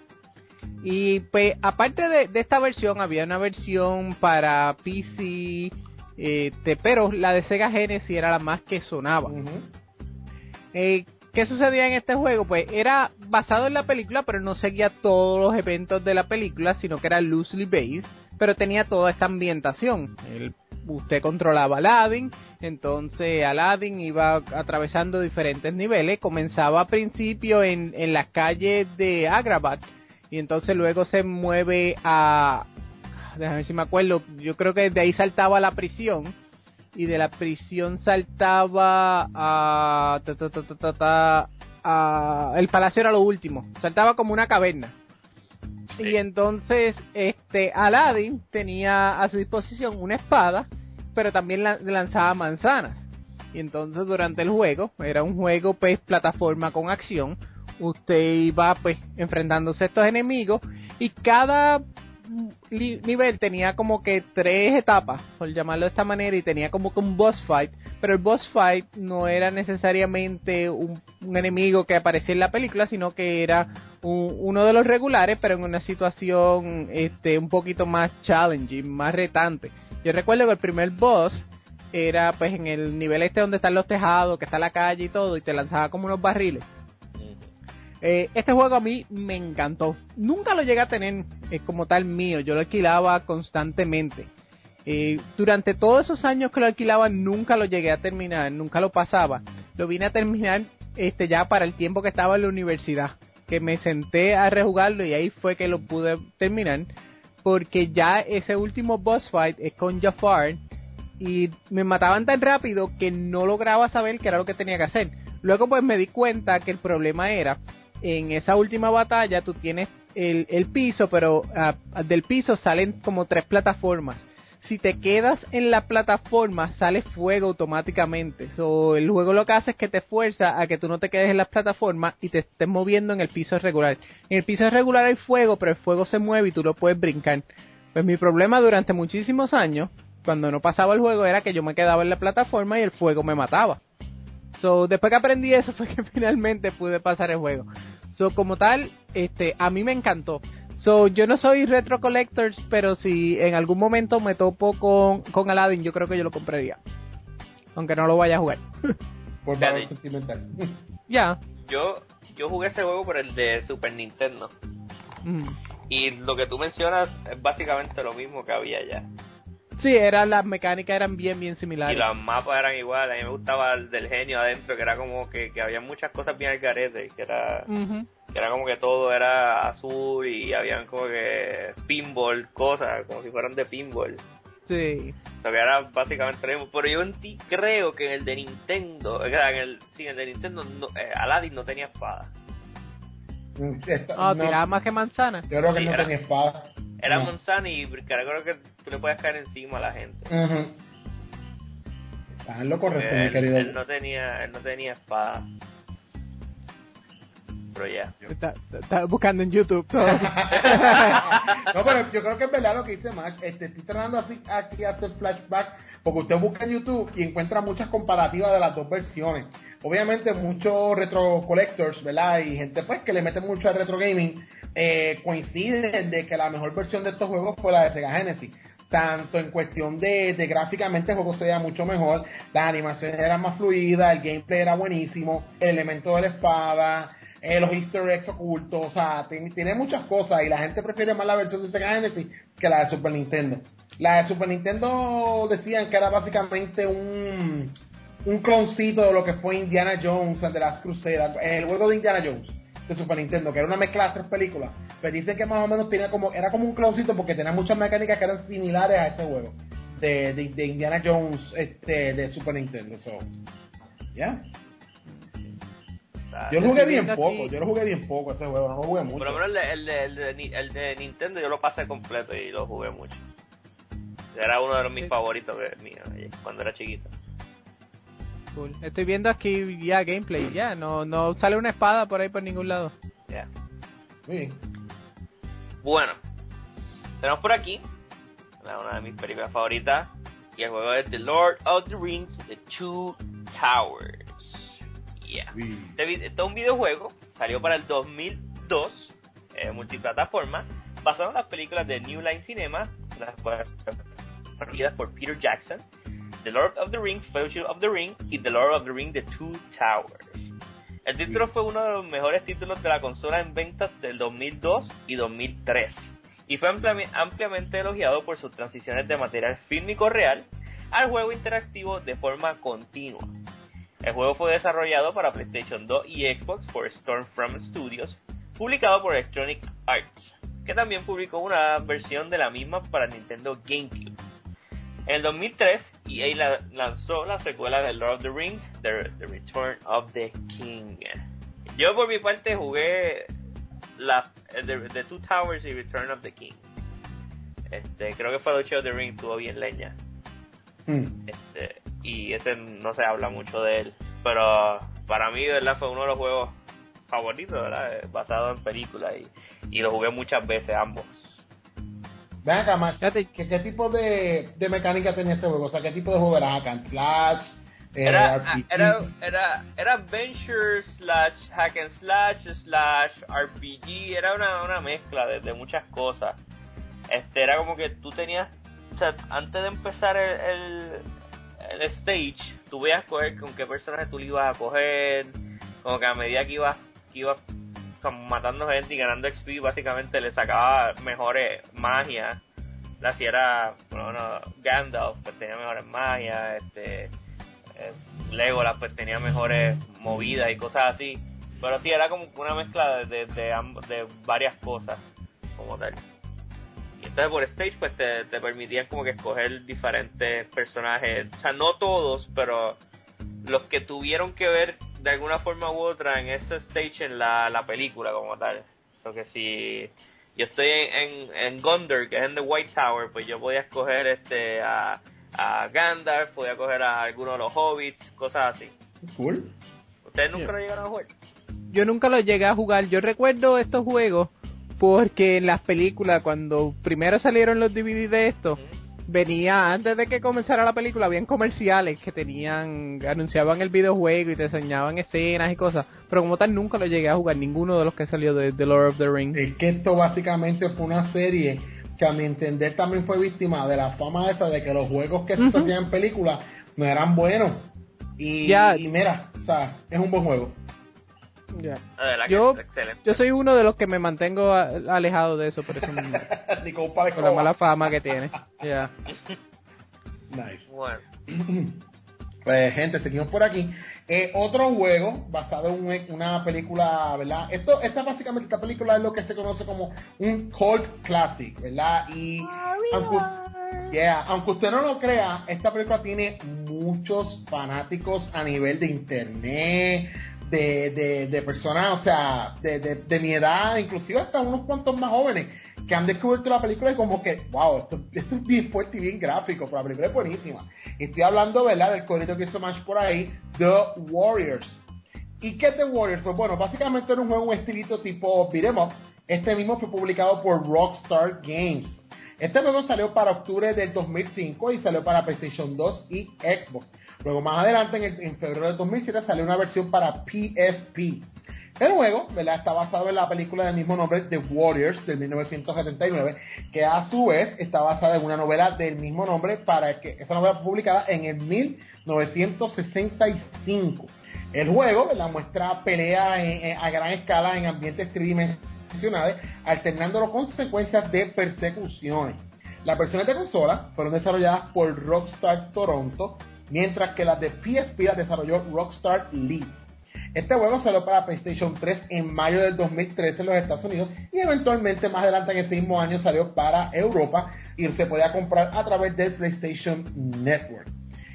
Speaker 2: Y pues aparte de, de esta versión, había una versión para P C, eh, te, pero la de Sega Genesis era la más que sonaba.
Speaker 3: Uh-huh.
Speaker 2: Eh, ¿Qué sucedía en este juego? Pues era basado en la película, pero no seguía todos los eventos de la película, sino que era loosely based, pero tenía toda esta ambientación. El, usted controlaba a Aladdin, entonces Aladdin iba atravesando diferentes niveles, comenzaba al principio en, en las calles de Agrabah, y entonces luego se mueve a... déjame ver si me acuerdo, yo creo que de ahí saltaba a la prisión, y de la prisión saltaba a, ta, ta, ta, ta, ta, ta, a el palacio era lo último, saltaba como una caverna. Sí. Y entonces este Aladdin tenía a su disposición una espada, pero también la, lanzaba manzanas. Y entonces durante el juego, era un juego pues plataforma con acción, usted iba pues enfrentándose a estos enemigos y cada nivel tenía como que tres etapas, por llamarlo de esta manera, y tenía como que un boss fight, pero el boss fight no era necesariamente un, un enemigo que aparecía en la película, sino que era un, uno de los regulares, pero en una situación este un poquito más challenging, más retante. Yo recuerdo que el primer boss era pues en el nivel este donde están los tejados, que está la calle y todo, y te lanzaba como unos barriles. Eh, este juego a mí me encantó. Nunca lo llegué a tener eh, como tal mío, yo lo alquilaba constantemente. Eh, durante todos esos años que lo alquilaba nunca lo llegué a terminar, nunca lo pasaba. Lo vine a terminar este ya para el tiempo que estaba en la universidad, que me senté a rejugarlo y ahí fue que lo pude terminar, porque ya ese último boss fight es con Jafar y me mataban tan rápido que no lograba saber qué era lo que tenía que hacer. Luego pues me di cuenta que el problema era, en esa última batalla tú tienes el, el piso, pero uh, del piso salen como tres plataformas. Si te quedas en la plataforma sale fuego automáticamente. So, el juego lo que hace es que te fuerza a que tú no te quedes en las plataformas y te estés moviendo en el piso regular. En el piso regular hay fuego, pero el fuego se mueve y tú lo puedes brincar. Pues mi problema durante muchísimos años, cuando no pasaba el juego, era que yo me quedaba en la plataforma y el fuego me mataba. So, después que aprendí eso fue que finalmente pude pasar el juego. So, como tal, este, a mí me encantó. So, yo no soy retro collectors, pero si en algún momento me topo con, con Aladdin, yo creo que yo lo compraría. Aunque no lo vaya a jugar.
Speaker 3: Por valor sentimental.
Speaker 2: Ya. Yeah.
Speaker 1: Yo, yo jugué este juego por el de Super Nintendo.
Speaker 2: Mm.
Speaker 1: Y lo que tú mencionas es básicamente lo mismo que había ya.
Speaker 2: Sí, era, las mecánicas eran bien, bien similares.
Speaker 1: Y los mapas eran iguales. A mí me gustaba el del genio adentro, que era como que, que había muchas cosas bien al garete. Que era, uh-huh. que era como que todo era azul y habían como que pinball, cosas, como si fueran de pinball.
Speaker 2: Sí.
Speaker 1: O sea, que era básicamente lo mismo. Pero yo en ti creo que en el de Nintendo, en el, sí, en el de Nintendo, no, eh, Aladdin no tenía espada.
Speaker 2: Esta, oh, no, tiraba más que manzana.
Speaker 3: Yo creo que
Speaker 1: sí,
Speaker 3: no
Speaker 1: era,
Speaker 3: tenía espada.
Speaker 1: Era
Speaker 3: no.
Speaker 1: manzana y creo que tú le puedes caer encima a la gente.
Speaker 3: Uh-huh. Está en lo correcto,
Speaker 1: él,
Speaker 3: mi querido.
Speaker 1: Él no tenía, él no tenía espada. Pero ya. Yeah.
Speaker 2: Está, está buscando en YouTube todo.
Speaker 3: No, pero yo creo que es verdad lo que dice Max. Este, estoy tratando así aquí a hacer flashback, porque usted busca en YouTube y encuentra muchas comparativas de las dos versiones. Obviamente muchos retro collectors, ¿verdad? Y gente pues que le mete mucho al retro gaming, eh, coinciden de que la mejor versión de estos juegos fue la de Sega Genesis. Tanto en cuestión de, de gráficamente el juego se veía mucho mejor, las animaciones eran más fluidas, el gameplay era buenísimo, el elemento de la espada, eh, los easter eggs ocultos, o sea, tiene, tiene muchas cosas y la gente prefiere más la versión de Sega Genesis que la de Super Nintendo. La de Super Nintendo decían que era básicamente un, un cloncito de lo que fue Indiana Jones and the Last Crusade, el juego de Indiana Jones de Super Nintendo, que era una mezcla de tres películas, pero dicen que más o menos tenía como, era como un cloncito porque tenía muchas mecánicas que eran similares a este juego de, de, de Indiana Jones este, de Super Nintendo. So, yeah. Yo lo jugué bien poco, aquí. yo lo jugué bien poco ese juego, no lo jugué mucho.
Speaker 1: Por lo menos el de, el, de, el, de, el de Nintendo yo lo pasé completo y lo jugué mucho. Era uno de los mis sí. favoritos míos cuando era chiquito.
Speaker 2: Cool. Estoy viendo aquí ya gameplay, ya, no no sale una espada por ahí por ningún lado.
Speaker 1: Ya. Yeah.
Speaker 3: Sí.
Speaker 1: Bueno, tenemos por aquí una de mis películas favoritas y el juego es The Lord of the Rings, The Two Towers. Yeah. Sí. Este es un videojuego, salió para el dos mil dos, eh, multiplataforma, basado en las películas de New Line Cinema, las cuales producidas por Peter Jackson, The Lord of the Rings, Fellowship of the Ring y The Lord of the Ring, The Two Towers. El título fue uno de los mejores títulos de la consola en ventas del dos mil dos y dos mil tres y fue ampliamente, ampliamente elogiado por sus transiciones de material fílmico real al juego interactivo de forma continua. El juego fue desarrollado para PlayStation dos y Xbox por Stormfront Studios, publicado por Electronic Arts, que también publicó una versión de la misma para Nintendo GameCube. En el dos mil tres, E A lanzó la secuela de Lord of the Rings, The, the Return of the King. Yo por mi parte jugué la, the, the Two Towers y Return of the King. Este, creo que Fellowship of the Ring estuvo bien leña. Mm. Este, y ese no se habla mucho de él. Pero para mí, de verdad, fue uno de los juegos favoritos, ¿verdad? Basado en películas y, y lo jugué muchas veces ambos.
Speaker 3: Ven acá, Max, ¿qué, qué tipo de, de mecánica tenía este juego? O sea, ¿qué tipo de juego era? ¿Hack and slash? eh,
Speaker 1: Era,
Speaker 3: R P G.
Speaker 1: era, era, era adventure slash hack and slash slash R P G, era una, una mezcla de, de muchas cosas. Este, era como que tú tenías, o sea, antes de empezar el, el, el stage, tú veías coger con qué personaje tú le ibas a coger, como que a medida que ibas, que ibas como matando gente y ganando X P, básicamente le sacaba mejores magias. La si era, bueno, Gandalf pues tenía mejores magias, este, eh, Legolas pues tenía mejores movidas y cosas así, pero sí era como una mezcla de, de, de, amb- de varias cosas como tal. Y entonces por stage pues te, te permitían como que escoger diferentes personajes, o sea, no todos, pero los que tuvieron que ver de alguna forma u otra en ese stage en la, la película como tal. Porque si yo estoy en, en, en Gondor, que es en The White Tower, pues yo podía escoger este a, a Gandalf, podía escoger a alguno de los hobbits, cosas así.
Speaker 3: Cool.
Speaker 1: ¿Ustedes nunca
Speaker 2: Yeah.
Speaker 1: lo llegaron a jugar?
Speaker 2: Yo nunca lo llegué a jugar. Yo recuerdo estos juegos porque en las películas, cuando primero salieron los D V D de esto, venía, antes de que comenzara la película, habían comerciales que tenían, anunciaban el videojuego y te enseñaban escenas y cosas, pero como tal nunca lo llegué a jugar, ninguno de los que salió de The Lord of the Rings.
Speaker 3: Es que esto básicamente fue una serie que a mi entender también fue víctima de la fama esa de que los juegos que
Speaker 2: Ujú.
Speaker 3: se hacían en películas no eran buenos. Y,
Speaker 2: Ya.
Speaker 3: y mira, o sea, es un buen juego.
Speaker 2: Ya.
Speaker 1: La verdad que
Speaker 2: Yo,
Speaker 1: es excelente.
Speaker 2: yo soy uno de los que me mantengo a- alejado de eso, por eso mismo,
Speaker 3: Ni con un par de
Speaker 2: por la
Speaker 3: escobas.
Speaker 2: mala fama que tiene. Ya.
Speaker 3: Nice.
Speaker 1: Bueno,
Speaker 3: Pues gente, seguimos por aquí. Eh, otro juego basado en un- una película, ¿verdad? Esto, esta básicamente, esta película es lo que se conoce como un cult classic, ¿verdad? Y aunque, yeah, aunque usted no lo crea, esta película tiene muchos fanáticos a nivel de internet, de, de, de personas, o sea, de, de, de mi edad, inclusive hasta unos cuantos más jóvenes, que han descubierto la película y como que, wow, esto, esto es bien fuerte y bien gráfico, pero la película es buenísima. Estoy hablando, ¿verdad?, del corito que hizo Mash por ahí, The Warriors. ¿Y qué es The Warriors? Pues bueno, básicamente era un juego, un estilito tipo beat 'em up. Este mismo fue publicado por Rockstar Games. Este juego salió para octubre del dos mil cinco y salió para PlayStation dos y Xbox. Luego más adelante, en, el, en febrero del dos mil siete, salió una versión para P S P. El juego, ¿verdad?, está basado en la película del mismo nombre, The Warriors, del mil novecientos setenta y nueve, que a su vez está basada en una novela del mismo nombre, para que esa novela fue publicada en el mil novecientos sesenta y cinco. El juego, ¿verdad?, muestra peleas en- en- a gran escala en ambientes tridimensionales, alternándolo con secuencias de persecuciones. Las versiones de consola fueron desarrolladas por Rockstar Toronto, mientras que las de P S P las desarrolló Rockstar Leeds. Este juego salió para PlayStation tres en mayo del dos mil trece en los Estados Unidos y eventualmente más adelante en ese mismo año salió para Europa y se podía comprar a través del PlayStation Network.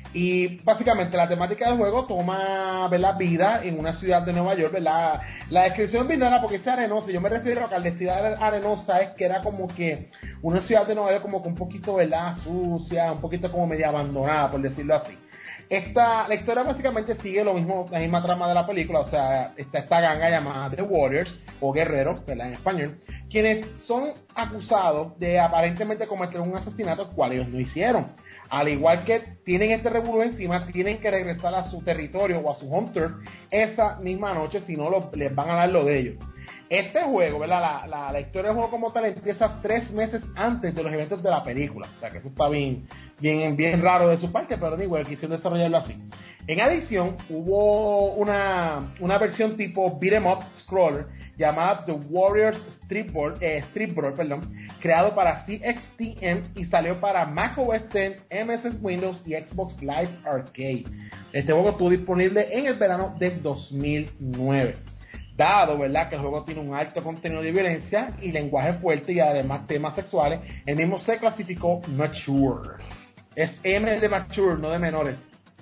Speaker 3: Y básicamente la temática del juego toma, ¿verdad?, vida en una ciudad de Nueva York, ¿verdad? La descripción bien rara porque es arenosa. Yo me refiero a que la ciudad arenosa es que era como que una ciudad de Nueva York como que un poquito, ¿verdad?, sucia, un poquito como media abandonada, por decirlo así. Esta, la historia básicamente sigue lo mismo, la misma trama de la película, o sea, está esta ganga llamada The Warriors, o Guerreros, ¿verdad?, en español, quienes son acusados de aparentemente cometer un asesinato, el cual ellos no hicieron. Al igual que tienen este revuelo encima, tienen que regresar a su territorio o a su home turf esa misma noche, si no lo- les van a dar lo de ellos. Este juego, ¿verdad? La, la, la historia del juego como tal empieza tres meses antes de los eventos de la película. O sea que eso está bien, bien, bien raro de su parte, pero igual quisieron desarrollarlo así. En adición, hubo una, una versión tipo beat 'em up scroller llamada The Warriors Streetball, eh, Streetball, perdón, creado para C X T M y salió para macOS diez, M S Windows y Xbox Live Arcade. Este juego estuvo disponible en el verano del dos mil nueve. Dado, ¿verdad?, que el juego tiene un alto contenido de violencia y lenguaje fuerte y además temas sexuales, el mismo se clasificó mature. Es M de mature, no de menores.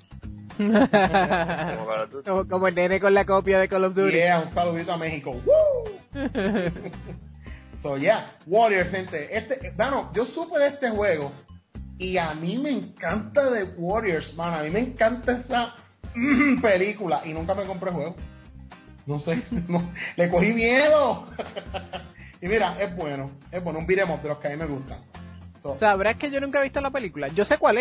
Speaker 1: como Call of Duty.
Speaker 2: como, como el nene con la copia de Call of Duty.
Speaker 3: Yeah, un saludito a México. ¡Woo! So, yeah, Warriors, gente. Este, Dano, yo supe de este juego y a mí me encanta The Warriors, man. A mí me encanta esa mm, película y nunca me compré el juego. No sé, no, le cogí miedo. Y mira, es bueno, es bueno, un beat 'em up de los que a mí me gustan. So,
Speaker 2: Sabrás que yo nunca he visto la película. Yo sé cuál es,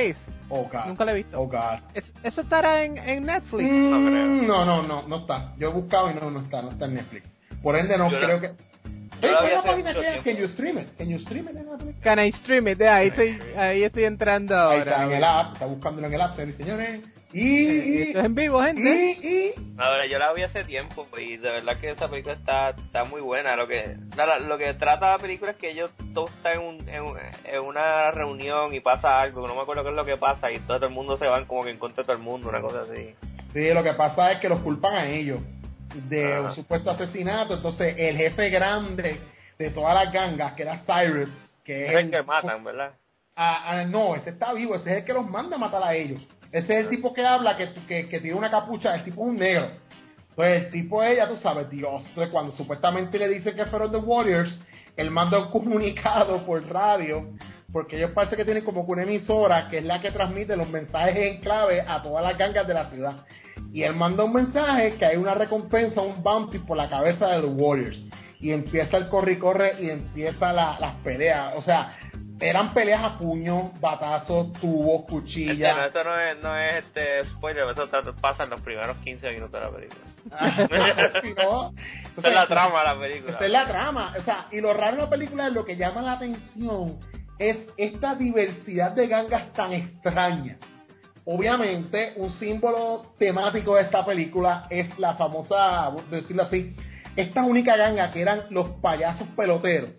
Speaker 3: Oh, God.
Speaker 2: Nunca la he visto.
Speaker 3: Oh, God.
Speaker 2: ¿Es- ¿Eso estará en, en Netflix?
Speaker 3: Mm,
Speaker 1: No creo.
Speaker 3: no, no, no, no está. Yo he buscado y no, no está, no está en Netflix. Por ende, no
Speaker 1: Yo
Speaker 3: creo
Speaker 1: la-
Speaker 3: que...
Speaker 1: yo
Speaker 3: Hey,
Speaker 1: la
Speaker 3: ¿cuál
Speaker 1: vi
Speaker 3: es la
Speaker 1: hace
Speaker 3: página
Speaker 1: mucho
Speaker 3: que es?
Speaker 1: tiempo.
Speaker 3: Can you stream it? Can you stream it en la película?
Speaker 2: Can I stream it? Ahí estoy, ahí estoy entrando
Speaker 3: Ahí
Speaker 2: ahora.
Speaker 3: está en el app, está buscándolo en el app, señores y señores. Y, y,
Speaker 2: Esto es en vivo, gente.
Speaker 3: y, y,
Speaker 1: Ahora, yo la vi hace tiempo pues, y de verdad que esa película está, está muy buena. Lo que la- lo que trata la película es que ellos todos están en, un- en, un- en una reunión y pasa algo, no me acuerdo qué es lo que pasa y todo el mundo se van como que en contra de todo el mundo, una cosa así.
Speaker 3: sí, lo que pasa es que los culpan a ellos de
Speaker 1: Ajá.
Speaker 3: un supuesto asesinato. Entonces, el jefe grande de todas las gangas, que era Cyrus, que es
Speaker 1: Es el que matan, ¿verdad?
Speaker 3: Ah, ah, no, ese está vivo, ese es el que los manda a matar a ellos. Ese es el tipo que habla, que, que, que tiene una capucha, el tipo es un negro. Entonces el tipo es, ya tú sabes, Dios. Entonces cuando supuestamente le dicen que fueron The Warriors, él manda un comunicado por radio, porque ellos parece que tienen como que una emisora, que es la que transmite los mensajes en clave a todas las gangas de la ciudad. Y él manda un mensaje que hay una recompensa, un bounty por la cabeza de The Warriors. Y empieza el corre y corre y empieza la, las peleas. O sea, eran peleas a puños, batazos, tubos,
Speaker 1: Este, no,
Speaker 3: cuchillas.
Speaker 1: eso no es, no es este spoiler, eso tra- pasa en los primeros quince minutos de la película.
Speaker 3: Si no,
Speaker 1: Esa es la trama de la película.
Speaker 3: Esa es la trama. O sea, y lo raro de la película es lo que llama la atención es esta diversidad de gangas tan extraña. Obviamente, un símbolo temático de esta película es la famosa, por decirlo así, esta única ganga que eran los payasos peloteros.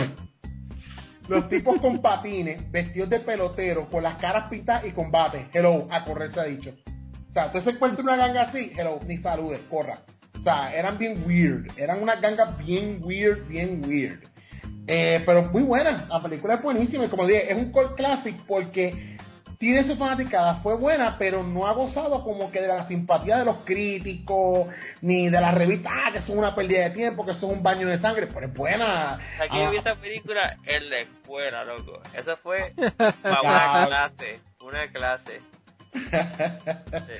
Speaker 3: Los tipos con patines, vestidos de pelotero, con las caras pintadas y combate. Hello, a correr se ha dicho. O sea, entonces encuentra una ganga así, hello, ni saludes, corra. O sea, eran bien weird. Eran unas gangas bien weird, bien weird. Eh, pero muy buena. La película es buenísima. Y como dije, es un cult classic porque tiene su fanaticada. Fue buena, pero no ha gozado como que de la simpatía de los críticos, ni de las revistas, ah, que son una pérdida de tiempo, que son un baño de sangre. Pero es buena.
Speaker 1: Aquí
Speaker 3: Ah,
Speaker 1: yo vi esa película en la escuela, loco. Esa fue para una clase, una clase. Sí.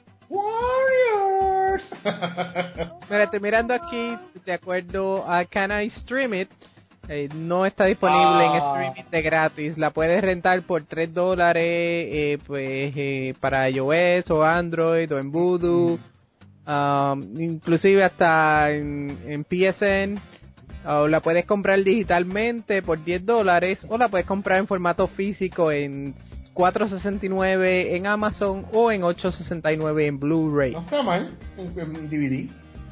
Speaker 3: Warriors.
Speaker 2: Mira, estoy mirando aquí, de acuerdo a Can I Stream It, eh, no está disponible en
Speaker 3: Ah.
Speaker 2: streaming de gratis. La puedes rentar por tres dólares, eh, pues, eh, para iOS o Android o en Vudu, um, inclusive hasta en, en P S N. O la puedes comprar digitalmente por diez dólares, o la puedes comprar en formato físico en cuatro sesenta y nueve en Amazon o en ocho sesenta y nueve en Blu-ray.
Speaker 3: No está mal en, en D V D.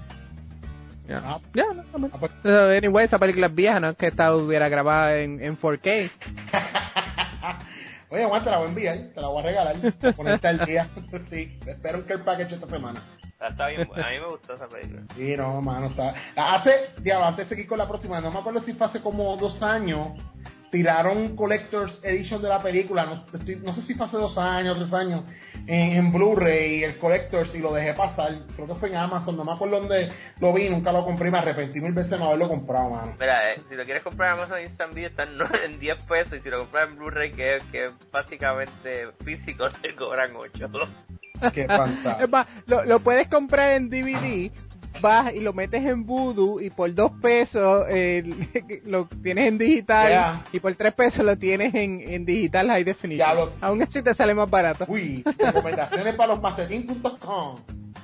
Speaker 2: Ya,
Speaker 3: Ah.
Speaker 2: Ya, no está mal.
Speaker 3: Ah, pues.
Speaker 2: Uh, anyway, esa película es vieja, no es que esta estuviera grabada en, en cuatro K.
Speaker 3: Oye, Juan, te la voy a enviar, te la voy a regalar, para ponerte al día. Sí, espero que el package esta semana.
Speaker 1: Está bien, a mí me gustó esa película.
Speaker 3: Sí, no, mano, está... Hace, diablo, antes de seguir con la próxima, no me acuerdo si fue hace como dos años, tiraron Collector's Edition de la película, no, estoy- no sé si fue hace dos años, tres años, en, en Blu-ray, el Collector's, y lo dejé pasar, creo que fue en Amazon, no me acuerdo dónde lo vi, nunca lo compré, me arrepentí mil veces de no haberlo comprado, mano.
Speaker 1: Mira, eh, si lo quieres comprar en Amazon Instant Video está en, no- en diez pesos y si lo compras en Blu-ray que, que es básicamente físico te cobran ocho.
Speaker 3: Qué fantástico.
Speaker 2: Es más, lo, lo puedes comprar en D V D, vas y lo metes en Vudu y por dos pesos eh, lo tienes en digital
Speaker 3: Yeah.
Speaker 2: y por tres pesos lo tienes en, en digital high definition.
Speaker 3: Ya lo-
Speaker 2: Aún así te sale más barato.
Speaker 3: Uy, recomendaciones para los macetín punto com.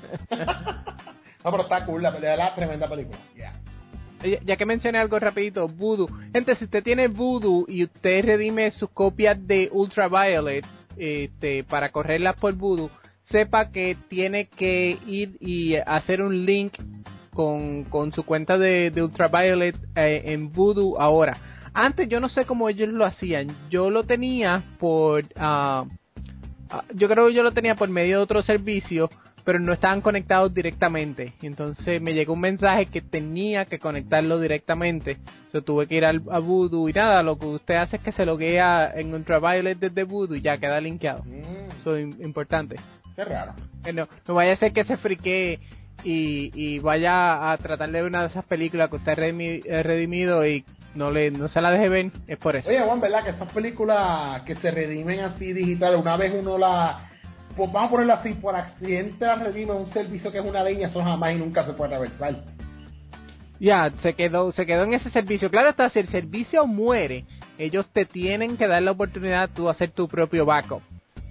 Speaker 3: No, pero está cool, la pelea de la tremenda película. Yeah.
Speaker 2: Ya, ya que mencioné algo rapidito, Vudu. Gente, si usted tiene Vudu y usted redime sus copias de Ultraviolet este, para correrlas por Vudu, sepa que tiene que ir y hacer un link con, con su cuenta de, de Ultraviolet eh, en Vudu ahora. Antes yo no sé cómo ellos lo hacían. Yo lo tenía por... ah, ah, yo creo que yo lo tenía por medio de otro servicio, pero no estaban conectados directamente. Entonces me llegó un mensaje que tenía que conectarlo directamente. Yo tuve que ir al, a Vudu y nada, lo que usted hace es que se loguea en Ultraviolet desde Vudu y ya queda linkeado.
Speaker 3: Mm,
Speaker 2: Eso es im- importante.
Speaker 3: qué raro.
Speaker 2: Que no, no vaya a ser que se friquee y, y vaya a tratar de ver una de esas películas que usted ha redimi- eh, redimido y no le no se la deje ver, es por eso.
Speaker 3: Oye, Juan, ¿verdad? Que esas películas que se redimen así digital, una vez uno la... Pues vamos a ponerlo así, por accidente la redime un servicio que es una leña, eso jamás y nunca se puede reversar.
Speaker 2: Ya, se quedó, se quedó en ese servicio. Claro está, si el servicio muere, ellos te tienen que dar la oportunidad de tú hacer tu propio backup.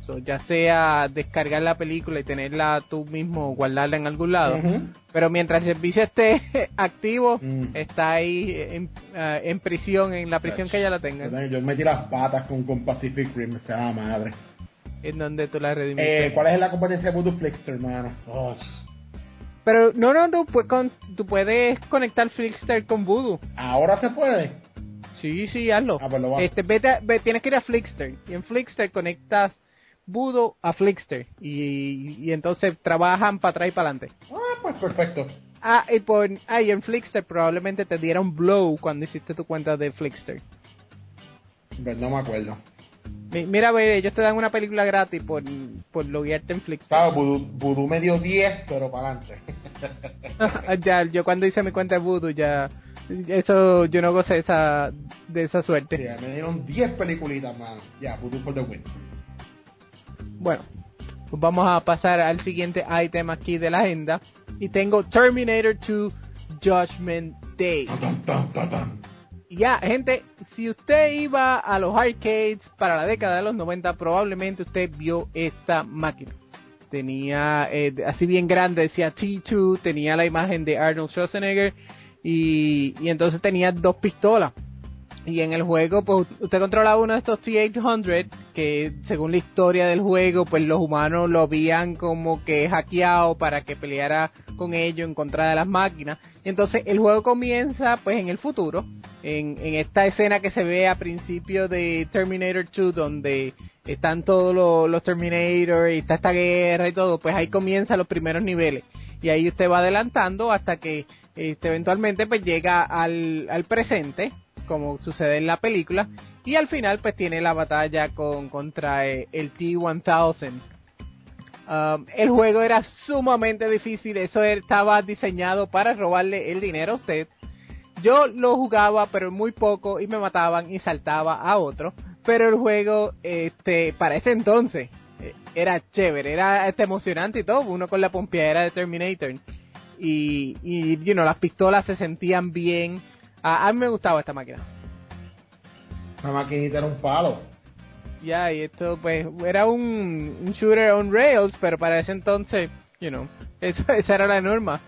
Speaker 2: So, ya sea descargar la película y tenerla tú mismo, guardarla en algún lado.
Speaker 3: Ujú.
Speaker 2: Pero mientras el servicio esté activo,
Speaker 3: Mm.
Speaker 2: está ahí en, uh, en prisión, en la prisión que ella la tenga.
Speaker 3: Yo metí las patas con, con Pacific Rim, sea la madre.
Speaker 2: En donde tú la redimiste.
Speaker 3: Eh, ¿Cuál es la competencia de Voodoo Flixster, hermano? Oh.
Speaker 2: Pero no, no, no, pues con, tú puedes conectar Flixster con Voodoo.
Speaker 3: ¿Ahora se puede?
Speaker 2: Sí, sí, hazlo.
Speaker 3: Ah, pues lo voy a-
Speaker 2: Este, vete, a- ve- tienes que ir a Flixster. Y en Flixster conectas Voodoo a Flixster. Y, y entonces trabajan para atrás y para adelante.
Speaker 3: Ah, pues perfecto.
Speaker 2: Ah, y, por, ah, y en Flixster probablemente te diera un blow cuando hiciste tu cuenta de Flixster.
Speaker 3: Pues no me acuerdo.
Speaker 2: Mi- Mira, ve, ellos te dan una película gratis por, por loguearte en Flixster.
Speaker 3: Claro, Voodoo, Voodoo me dio diez, pero para adelante.
Speaker 2: Ya, yo cuando hice mi cuenta de Voodoo ya... Eso, yo no gocé esa, de esa suerte.
Speaker 3: Sí, me dieron diez peliculitas, mano. Ya, Voodoo for the win.
Speaker 2: Bueno, pues vamos a pasar al siguiente item aquí de la agenda. Y tengo Terminator dos Judgment Day.
Speaker 3: Tan, tan, tan, tan.
Speaker 2: Ya, gente, si usted iba a los arcades para la década de los noventa, probablemente usted vio esta máquina. Tenía, eh, así bien grande, decía T dos, tenía la imagen de Arnold Schwarzenegger y, y entonces tenía dos pistolas. Y en el juego, pues usted controlaba uno de estos T ochocientos, que según la historia del juego, pues los humanos lo habían como que hackeado para que peleara con ellos en contra de las máquinas. Y entonces el juego comienza pues en el futuro, en, en esta escena que se ve a principio de Terminator dos, donde están todos los, los Terminator y está esta guerra y todo, pues ahí comienzan los primeros niveles. Y ahí usted va adelantando hasta que este, eventualmente pues llega al, al presente, como sucede en la película, y al final pues tiene la batalla con contra eh, el T mil. Um, el juego era sumamente difícil, eso estaba diseñado para robarle el dinero a usted. Yo lo jugaba pero muy poco y me mataban y saltaba a otro, pero el juego este para ese entonces eh, era chévere, era este, emocionante y todo, uno con la pompeadera de Terminator y, y you know, las pistolas se sentían bien. A, a mí me gustaba esta máquina.
Speaker 3: Esa maquinita era un palo.
Speaker 2: Ya, y esto pues era un, un shooter on rails, pero para ese entonces, you know, eso, esa era la norma.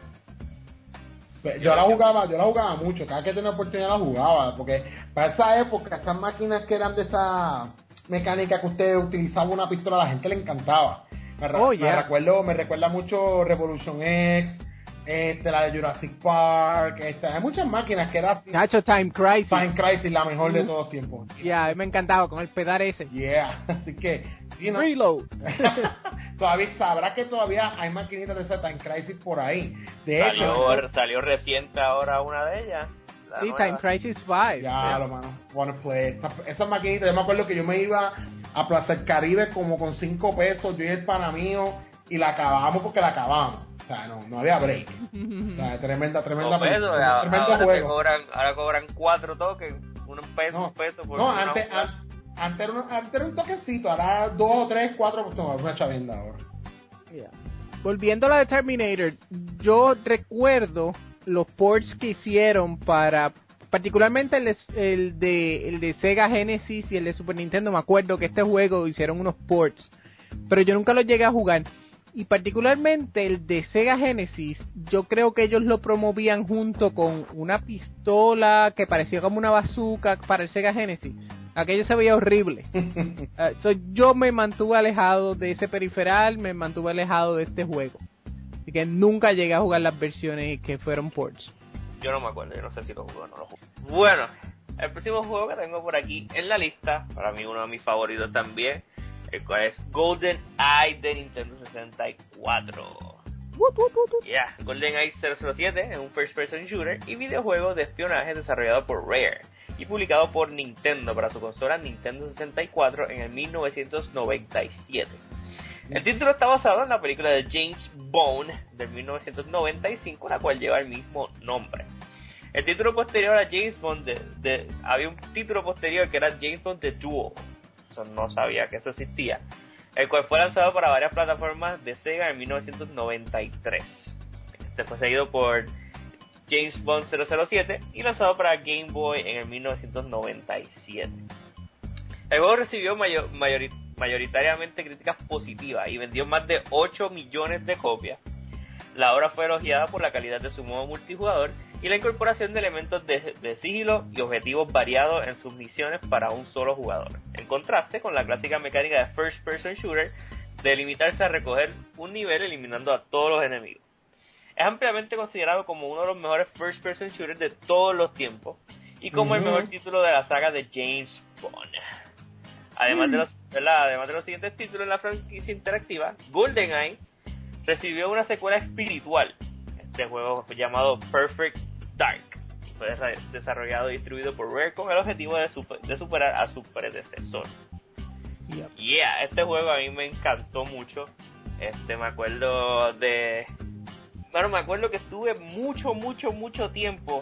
Speaker 3: Yo la jugaba, yo la jugaba mucho, cada que tenía oportunidad la jugaba, porque para esa época, esas máquinas que eran de esa mecánica que usted utilizaba una pistola, a la gente le encantaba. Me, re-
Speaker 2: Oh,
Speaker 3: me
Speaker 2: yeah.
Speaker 3: recuerdo, me recuerda mucho Revolution X, este, la de Jurassic Park, este, hay muchas máquinas que eran
Speaker 2: Nacho Time Crisis.
Speaker 3: Time Crisis, la mejor de todos los tiempos.
Speaker 2: Ya, a mí me encantaba con el pedal ese.
Speaker 3: Yeah, así que, you know,
Speaker 2: Reload.
Speaker 3: todavía sabrá que todavía hay maquinitas de esa Time Crisis por ahí. De hecho,
Speaker 1: Salió, salió reciente ahora una de ellas. la
Speaker 2: Sí,
Speaker 1: nueva.
Speaker 2: Time Crisis cinco.
Speaker 3: ya, lo mano, wanna play. Esas, esas maquinitas, yo me acuerdo que yo me iba a Plaza del Caribe como con cinco pesos, yo y el pana mío, y la acabamos porque la acabamos. O sea, no, no había break. O sea, tremenda, tremenda,
Speaker 1: No, peso,
Speaker 3: tremenda- tremendo
Speaker 1: ahora, te
Speaker 3: juego.
Speaker 1: cobran, ahora cobran cuatro toques, un peso,
Speaker 3: No,
Speaker 1: un peso por
Speaker 3: no
Speaker 1: una
Speaker 3: antes,
Speaker 1: jugada.
Speaker 3: an- antes, era un, antes era un toquecito, ahora dos, tres, cuatro, pues no, es una chavienda ahora.
Speaker 2: Yeah. Volviendo a la de Terminator, yo recuerdo los ports que hicieron para, particularmente el de, el de, el de Sega Genesis y el de Super Nintendo, me acuerdo que este juego hicieron unos ports, pero yo nunca los llegué a jugar. Y particularmente el de Sega Genesis, yo creo que ellos lo promovían junto con una pistola que parecía como una bazooka para el Sega Genesis. Aquello se veía horrible. Uh, so, yo me mantuve alejado de ese periferal, me mantuve alejado de este juego. Así que nunca llegué a jugar las versiones que fueron ports.
Speaker 1: Yo no me acuerdo, yo no sé si lo jugué o no lo jugué. Bueno, el próximo juego que tengo por aquí en la lista, para mí uno de mis favoritos también, el cual es Golden Eye de Nintendo sesenta y cuatro. Yeah, Golden Eye cero cero siete es un first person shooter y videojuego de espionaje desarrollado por Rare y publicado por Nintendo para su consola Nintendo sesenta y cuatro en el mil novecientos noventa y siete. El título está basado en la película de James Bond del mil novecientos noventa y cinco, la cual lleva el mismo nombre. El título posterior a James Bond de, de, había un título posterior que era James Bond The Duel. Eso no sabía que eso existía. El cual fue lanzado para varias plataformas de Sega en mil novecientos noventa y tres. Este fue seguido por James Bond cero cero siete y lanzado para Game Boy en el mil novecientos noventa y siete. El juego recibió mayor, mayor, mayoritariamente críticas positivas y vendió más de ocho millones de copias. La obra fue elogiada por la calidad de su modo multijugador y la incorporación de elementos de, de sigilo y objetivos variados en sus misiones para un solo jugador, en contraste con la clásica mecánica de First Person Shooter de limitarse a recoger un nivel eliminando a todos los enemigos. Es ampliamente considerado como uno de los mejores First Person Shooters de todos los tiempos y como uh-huh. el mejor título de la saga de James Bond. Además, uh-huh. de los, ¿verdad? Además de los siguientes títulos en la franquicia interactiva, GoldenEye recibió una secuela espiritual. Este juego llamado Perfect Dark fue desarrollado y distribuido por Rare con el objetivo de, super, de superar a su predecesor. Yep. Yeah, este juego a mí me encantó mucho. Este, me acuerdo de... Bueno, me acuerdo que estuve mucho, mucho, mucho tiempo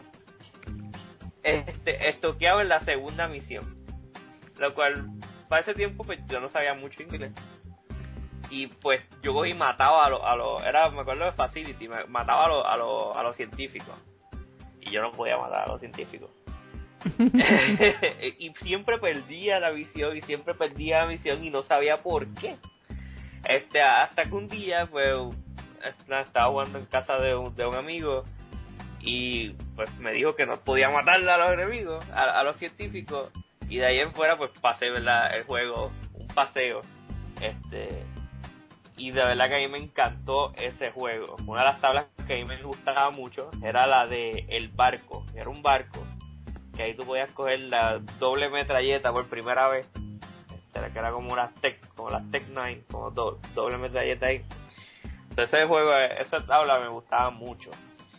Speaker 1: este, estoqueado en la segunda misión. Lo cual, para ese tiempo, pues yo no sabía mucho inglés. Y pues yo cogí y mataba a los, a los, era, me acuerdo de Facility, me, mataba a los, a los, a los científicos. Y yo no podía matar a los científicos. Y siempre perdía la misión, y siempre perdía la misión y no sabía por qué. Este, hasta que un día, pues, estaba jugando en casa de un, de un amigo y pues me dijo que no podía matarle a los enemigos, a, a los científicos, y de ahí en fuera pues pasé, ¿verdad?, el juego, un paseo, este, y de verdad que a mí me encantó ese juego. Una de las tablas que a mí me gustaba mucho era la de el barco, era un barco, que ahí tú podías coger la doble metralleta por primera vez, este, que era como una Tech, como las Tech nueve, como do, doble metralleta ahí. Entonces ese juego, esa tabla me gustaba mucho.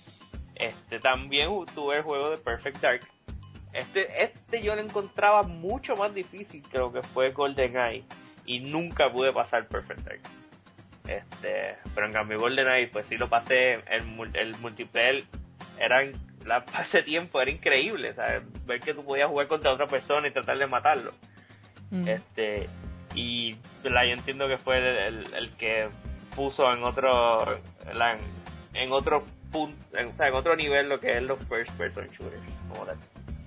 Speaker 1: Este, también tuve el juego de Perfect Dark. Este, este yo lo encontraba mucho más difícil que lo que fue GoldenEye, y nunca pude pasar Perfect Dark. Este, pero en cambio GoldenEye, pues sí lo pasé. El, el multiplayer era, la, ese tiempo era increíble, ¿sabes? Ver que tú podías jugar contra otra persona y tratar de matarlo. Mm. Este, y la, yo entiendo que fue el, el, el que puso en otro la, en, en otro punto, en, o sea, en otro nivel lo que es los first person shooters como tal.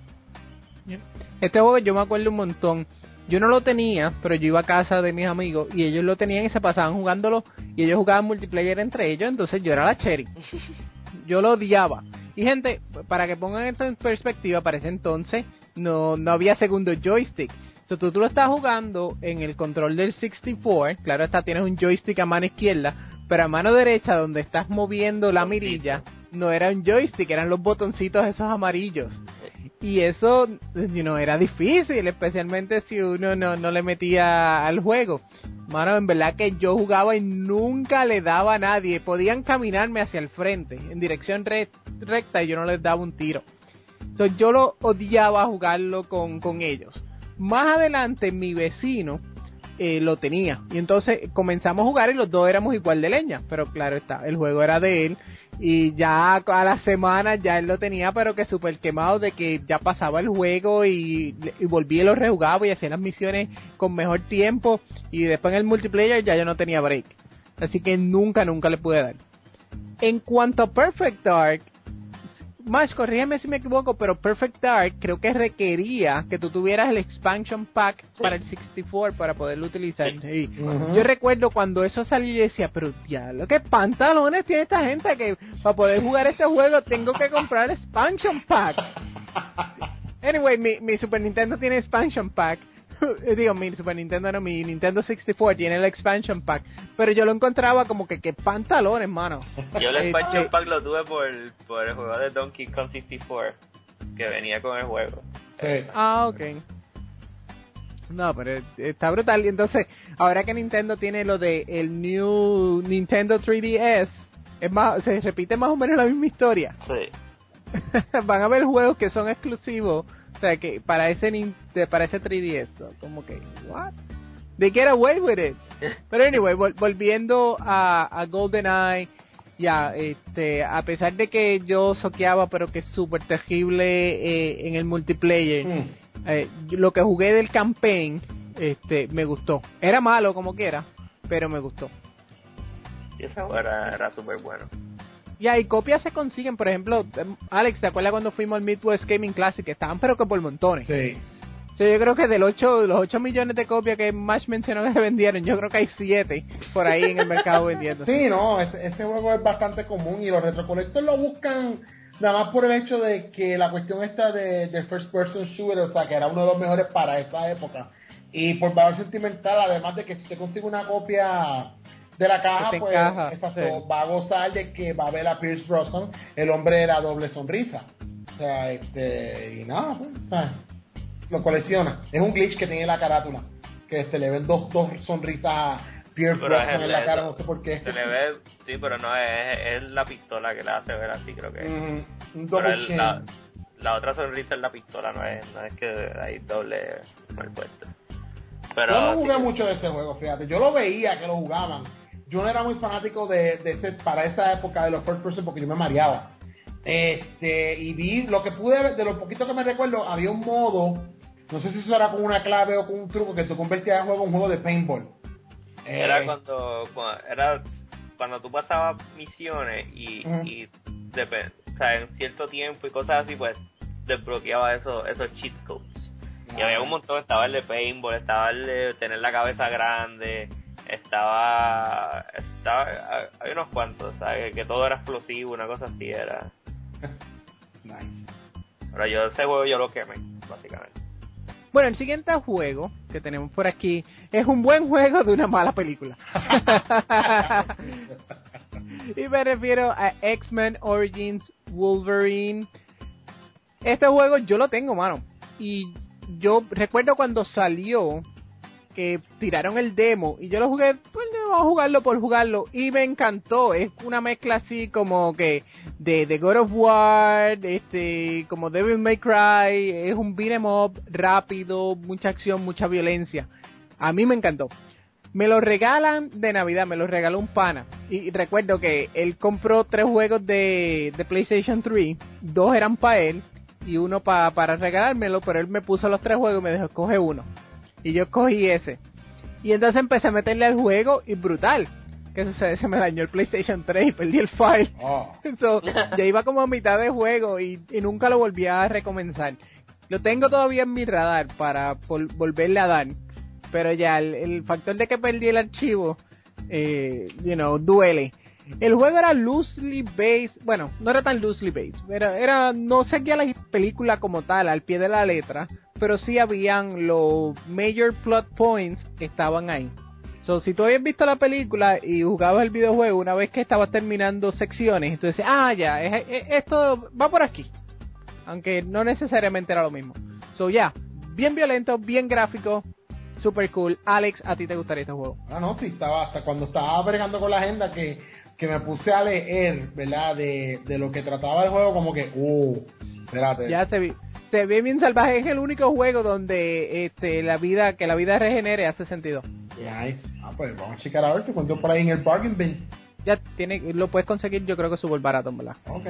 Speaker 2: Este juego yo me acuerdo un montón. Yo no lo tenía, pero yo iba a casa de mis amigos y ellos lo tenían y se pasaban jugándolo, y ellos jugaban multiplayer entre ellos, entonces yo era la cherry. Yo lo odiaba. Y gente, para que pongan esto en perspectiva, para ese entonces no, no había segundo joystick. So, tú, tú lo estás jugando en el control del sesenta y cuatro, claro está, tienes un joystick a mano izquierda, pero a mano derecha, donde estás moviendo la mirilla, no era un joystick, eran los botoncitos esos amarillos. Y eso, you know, era difícil, especialmente si uno no, no le metía al juego. Mano, en verdad que yo jugaba y nunca le daba a nadie. Podían caminarme hacia el frente, en dirección re- recta, y yo no les daba un tiro. Entonces yo lo odiaba jugarlo con, con ellos. Más adelante mi vecino eh, lo tenía, y entonces comenzamos a jugar y los dos éramos igual de leña, pero claro está, el juego era de él, y ya a las semanas ya él lo tenía, pero que súper quemado de que ya pasaba el juego y, y volvía y lo rejugaba y hacía las misiones con mejor tiempo, y después en el multiplayer ya yo no tenía break, así que nunca, nunca le pude dar. En cuanto a Perfect Dark, Mash, corrígeme si me equivoco, pero Perfect Dark creo que requería que tú tuvieras el expansion pack sí. para el sesenta y cuatro para poderlo utilizar. Sí. Uh-huh. Yo recuerdo cuando eso salió y decía, pero diablo, ¿qué pantalones tiene esta gente que para poder jugar este juego tengo que comprar el expansion pack? Anyway, mi, mi Super Nintendo tiene expansion pack. Digo, mi Super Nintendo no, mi Nintendo sesenta y cuatro tiene el expansion pack, pero yo lo encontraba como que qué pantalones, mano.
Speaker 1: Yo el expansion pack lo tuve por, por el juego de Donkey Kong sesenta y cuatro, que venía con el juego.
Speaker 2: Sí. Ah, ok. No, pero está brutal. Y entonces, ahora que Nintendo tiene lo de el New Nintendo tres D S, es más, se repite más o menos la misma historia.
Speaker 1: Sí.
Speaker 2: Van a haber juegos que son exclusivos, o sea, que para ese para ese tres D S, como que, what? They get away with it. Pero anyway, vol- volviendo a, a GoldenEye, ya, este, a pesar de que yo soqueaba, pero que es súper terrible eh, en el multiplayer, mm. eh, lo que jugué del campaign, este, me gustó. Era malo como quiera, pero me gustó.
Speaker 1: Y esa era, era súper bueno.
Speaker 2: Ya, y copias se consiguen, por ejemplo, Alex, ¿te acuerdas cuando fuimos al Midwest Gaming Classic? Estaban pero que por montones.
Speaker 3: Sí.
Speaker 2: Yo creo que del ocho, los ocho millones de copias que Mash mencionó que se vendieron, yo creo que hay siete por ahí en el mercado vendiendo.
Speaker 3: Sí, no, ese, ese juego es bastante común y los retrocolectores lo buscan nada más por el hecho de que la cuestión esta de, de first person shooter, o sea, que era uno de los mejores para esa época. Y por valor sentimental, además de que si usted consigue una copia de la caja, pues
Speaker 2: encaja,
Speaker 3: exacto,
Speaker 2: sí.
Speaker 3: va a gozar de que va a ver a Pierce Brosnan, el hombre de la doble sonrisa. O sea, este, y nada, pues, o sea, lo colecciona. Es un glitch que tiene la carátula, que se le ven dos, dos sonrisas a Pierce
Speaker 1: Pero es
Speaker 3: Brosnan
Speaker 1: el-
Speaker 3: en la cara,
Speaker 1: eso.
Speaker 3: no sé por qué.
Speaker 1: Se le ve, sí, pero no es, es la pistola que la hace ver así, creo que.
Speaker 3: Mm, un
Speaker 1: Pero
Speaker 3: double
Speaker 1: el-
Speaker 3: chin.
Speaker 1: la, la otra sonrisa es la pistola, no es, no es que hay doble mal puesto. Pero
Speaker 3: Yo no jugué
Speaker 1: sí,
Speaker 3: mucho de ese juego, fíjate. Yo lo veía que lo jugaban. Yo no era muy fanático de, de ese, para esa época de los first person porque yo me mareaba. Este, y vi lo que pude ver, de lo poquito que me recuerdo, había un modo, no sé si eso era con una clave o con un truco, que tú convertías el juego en un juego de paintball.
Speaker 1: era
Speaker 3: Eh,
Speaker 1: cuando, cuando era cuando tú pasabas misiones y,
Speaker 3: Ujú.
Speaker 1: y depe- o sea, en cierto tiempo y cosas así, pues desbloqueaba esos, esos cheat codes. Y había un montón, estaba el de paintball, estaba el de tener la cabeza grande, estaba, estaba hay unos cuantos, ¿sabes? Que todo era explosivo, una cosa así era.
Speaker 3: Nice.
Speaker 1: Pero yo ese juego yo lo quemé, básicamente.
Speaker 2: Bueno, el siguiente juego que tenemos por aquí es un buen juego de una mala película. Y me refiero a X-Men Origins Wolverine. Este juego yo lo tengo, mano. Y yo recuerdo cuando salió que tiraron el demo y yo lo jugué, pues vamos a jugarlo por jugarlo y me encantó. Es una mezcla así como que de, de God of War, este, como Devil May Cry, es un beat 'em up rápido, mucha acción, mucha violencia. A mí me encantó. Me lo regalan de Navidad, me lo regaló un pana. Y recuerdo que él compró tres juegos de, de PlayStation tres, dos eran para él y uno pa, para regalármelo, pero él me puso los tres juegos y me dijo, escoge uno. Y yo escogí ese. Y entonces empecé a meterle al juego y brutal. ¿Qué sucede? Se me dañó el PlayStation tres y perdí el file.
Speaker 3: Oh.
Speaker 2: So, ya iba como a mitad de juego y, y nunca lo volví a recomenzar. Lo tengo todavía en mi radar para vol- volverle a dar. Pero ya el, el factor de que perdí el archivo, eh, you know, duele. El juego era loosely based, bueno, no era tan loosely based, era, era, no seguía la película como tal, al pie de la letra, pero sí habían los major plot points que estaban ahí. So, si tú habías visto la película y jugabas el videojuego, una vez que estabas terminando secciones, entonces decías, ah, ya, es, es, esto va por aquí. Aunque no necesariamente era lo mismo. So, ya, bien violento, bien gráfico, super cool. Alex, ¿a ti te gustaría este juego?
Speaker 3: Ah, no, sí, estaba hasta cuando estaba bregando con la agenda que, que me puse a leer, ¿verdad? De, de lo que trataba el juego, como que, uh, espérate.
Speaker 2: Ya se, vi, se ve bien salvaje. Es el único juego donde este la vida que la vida regenere hace sentido.
Speaker 3: Nice. Ah, pues vamos a checar a ver si encuentro por ahí en el bargain bin.
Speaker 2: Ya tiene, lo puedes conseguir, yo creo que súper barato, ¿verdad?
Speaker 3: Ok.